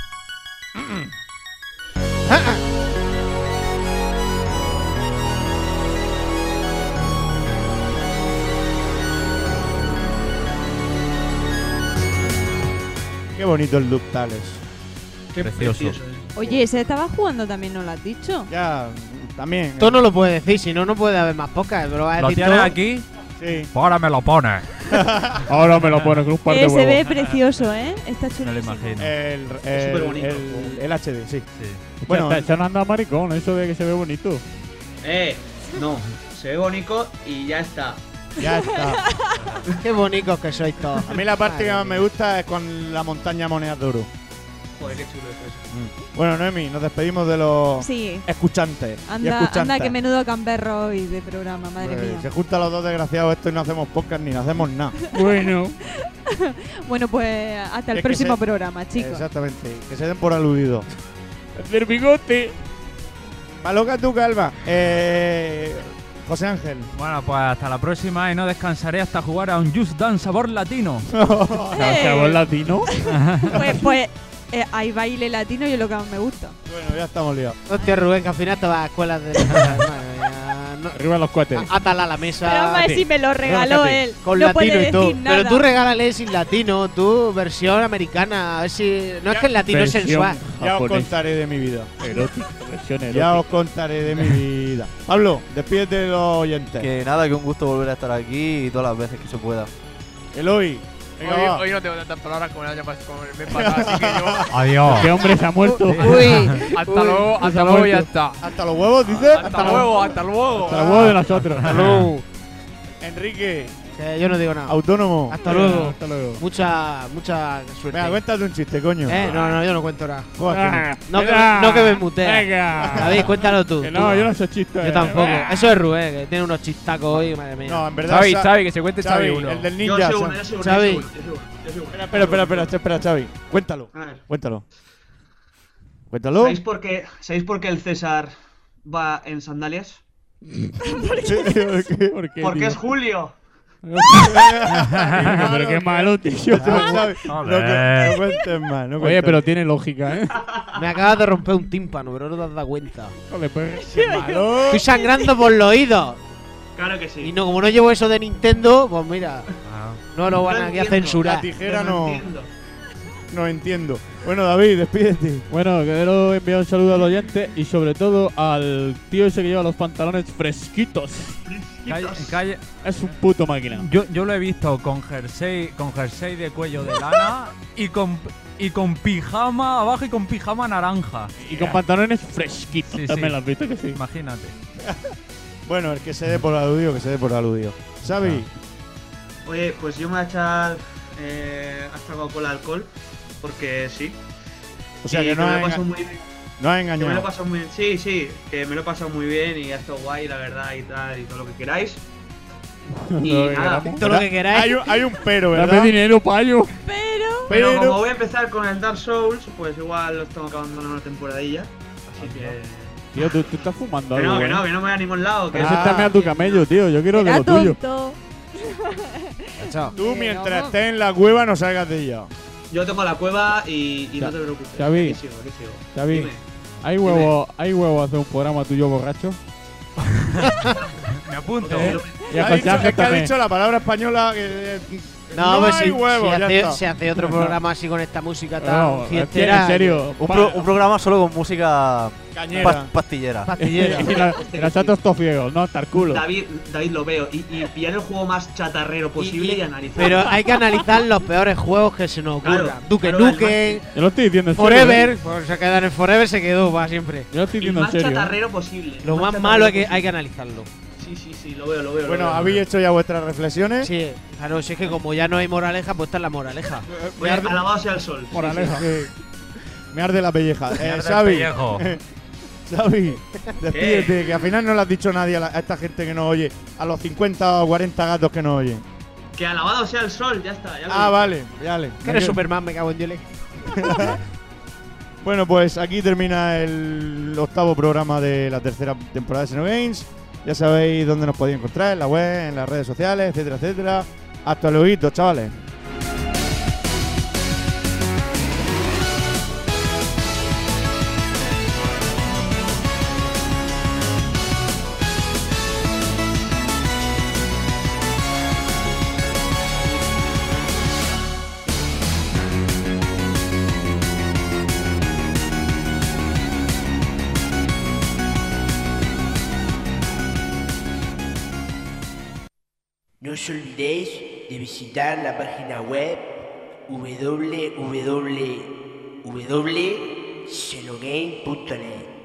Qué bonito el Ductales. Qué Precioso. Oye, ese estaba jugando también, ¿no lo has dicho? Ya, también. Esto no lo puedes decir, si no, no puede haber más podcast. Pero vas a ¿Lo decir tienes todo. aquí? Sí. Pues ahora me lo pones. Ahora me lo pones con un par de Se ve huevos. precioso, ¿eh? Está Me chulo. lo imagino. superbonito. El HD, sí. Sí. Bueno, Bueno, se nos anda maricón, eso de que se ve bonito. No. Se ve bonito y ya está. ya está. Qué bonitos que sois todos. A mí la parte que más me gusta es con la montaña monedas de oro. Joder, qué chulo es eso. Bueno, Noemi, nos despedimos de los Sí. escuchantes. y Anda, escuchantas. anda, que menudo camperro hoy de programa, madre Pues, mía. se juntan los dos desgraciados esto y no hacemos podcast ni no hacemos nada. Bueno, Bueno, pues hasta el Es que próximo se- programa, chicos. Exactamente. Que se den por aludidos. hacer bigote. Maloca tu calva. José Ángel. Bueno, pues hasta la próxima y no descansaré hasta jugar a un Just Dance sabor latino. ¿Sabor latino? Pues hay baile latino y es lo que más me gusta. Bueno, ya estamos liados. Hostia, Rubén, que al final te vas a escuelas de. No, Arriba los cohetes. átala a la mesa. Pero vamos a ver si me lo regaló Fíjate, él. Con no latino puede y todo. decir nada. Pero tú regálale sin latino, tú, versión americana. A ver si. No es que el latino es sensual. Ya os Japonés. contaré de mi vida. Erótico, versión Ya erótica. os contaré de mi vida. Pablo, despídete de los oyentes. Que nada, que un gusto volver a estar aquí y todas las veces que se pueda. Eloy. Venga, va. Hoy no tengo tantas palabras como el año como el mes pasado, así que yo. Adiós. ¿Qué hombre se ha muerto? Uy, Hasta luego, se hasta ha luego y ya muerto. está. Hasta los huevos, dices. Hasta luego, hasta luego. Hasta el huevo de nosotros. Enrique. Que yo no digo nada. Autónomo. Hasta luego. Hasta luego. Mucha suerte. Venga, cuéntate un chiste, coño. No, yo no cuento nada. Joder, No que me mutea. Venga. David, cuéntalo tú. Que no, tú. yo no soy chiste. Yo tampoco. Eso es Rubén, que tiene unos chistacos hoy, madre mía. No, en verdad. Xavi, que se cuente Xavi uno. El del Yo ninja. soy uno, yo soy uno, Xavi. yo soy uno. Espera, Xavi. Cuéntalo. A ver. Cuéntalo. Cuéntalo. ¿Sabéis por qué el César va en sandalias? ¿Por qué? Porque es Julio. Pero qué malo, tío. Xavi, no cuentes más. No Oye, cuentes pero más. tiene lógica, ¿eh? Me acabas de romper un tímpano, pero no te has dado cuenta. Joder, pues. Qué malo. Estoy sangrando por los oídos. Claro que sí. Y no, como no llevo eso de Nintendo, pues mira, no lo van No aquí a entiendo. censurar. La tijera Pero no. entiendo. No entiendo. Bueno, David, despídete. Bueno, quiero enviar un saludo al oyente y sobre todo al tío ese que lleva los pantalones fresquitos. Calle. Es un puto máquina. Yo lo he visto con jersey de cuello de lana y con pijama abajo y con pijama naranja. Y con pantalones fresquitos. Sí, También sí. lo has visto que sí. Imagínate. Bueno, el que se dé por aludido, que se dé por aludido. Xavi, Oye, pues yo me voy a echar hasta Coca-Cola alcohol. Porque sí. o sea Y que no me lo has he pasado muy bien. no has Que me lo he engañado. pasado muy bien. Sí, que me lo he pasado muy bien y ha estado guay, la verdad, y tal, y todo lo que queráis. Y Lo que nada, queramos. Todo lo que queráis. Hay un pero, ¿verdad? Dame dinero, payo. pero como voy a empezar con el Dark Souls, pues igual lo estamos acabando en una temporadilla. Así que. Tío, tú estás fumando Que algo. no, que ¿eh? no, que no me voy a ningún lado. Que Pero Préstame a tu camello, tío. Yo quiero de Era lo tuyo. tonto. Chao. Tú mientras estés en la cueva no salgas de ella. yo tengo la cueva y no te preocupes. Xavi. Aquí sigo. Xavi, Dime. ¿hay huevo hacer un programa tuyo borracho? Me apunto. Y a Ha dicho, Jorge es que ha también. dicho la palabra española que No, pues hay si, huevo, ya está. se hace otro programa así con esta música tan No, fiestera. en serio. Un programa solo con música Cañera. pastillera. Pastillera. Y nosotros todos ciegos, no, hasta el culo. David lo veo. Y pillar el juego más chatarrero posible y, analizar. Pero hay que analizar los peores juegos que se nos ocurran. Claro, Duke claro, Nukem, Yo lo estoy diciendo en serio. Forever. Pues se quedan en Forever, se quedó para siempre. Yo lo estoy el diciendo en más serio. chatarrero posible. Lo más chatarrero malo es que posible. hay que analizarlo. Sí, lo veo. Bueno, habéis hecho ya vuestras reflexiones. Sí, claro, si es que como ya no hay moraleja, pues esta es la moraleja. Pues alabado sea el sol. Sí, Moraleja. Me arde la pelleja. arde el Xavi. pellejo. Xavi, despídete, que al final no le has dicho nadie a esta gente que nos oye, a los 50 o 40 gatos que nos oyen. Que alabado sea el sol, ya está. Ya lo Ah, digo. vale, vale. Que eres Superman, me cago en Dios. Bueno, pues aquí termina el octavo programa de la tercera temporada de Xenogames. Ya sabéis dónde nos podéis encontrar, en la web, en las redes sociales, etcétera, etcétera. Hasta luego, chavales. No os olvidéis de visitar la página web www.xenogame.net.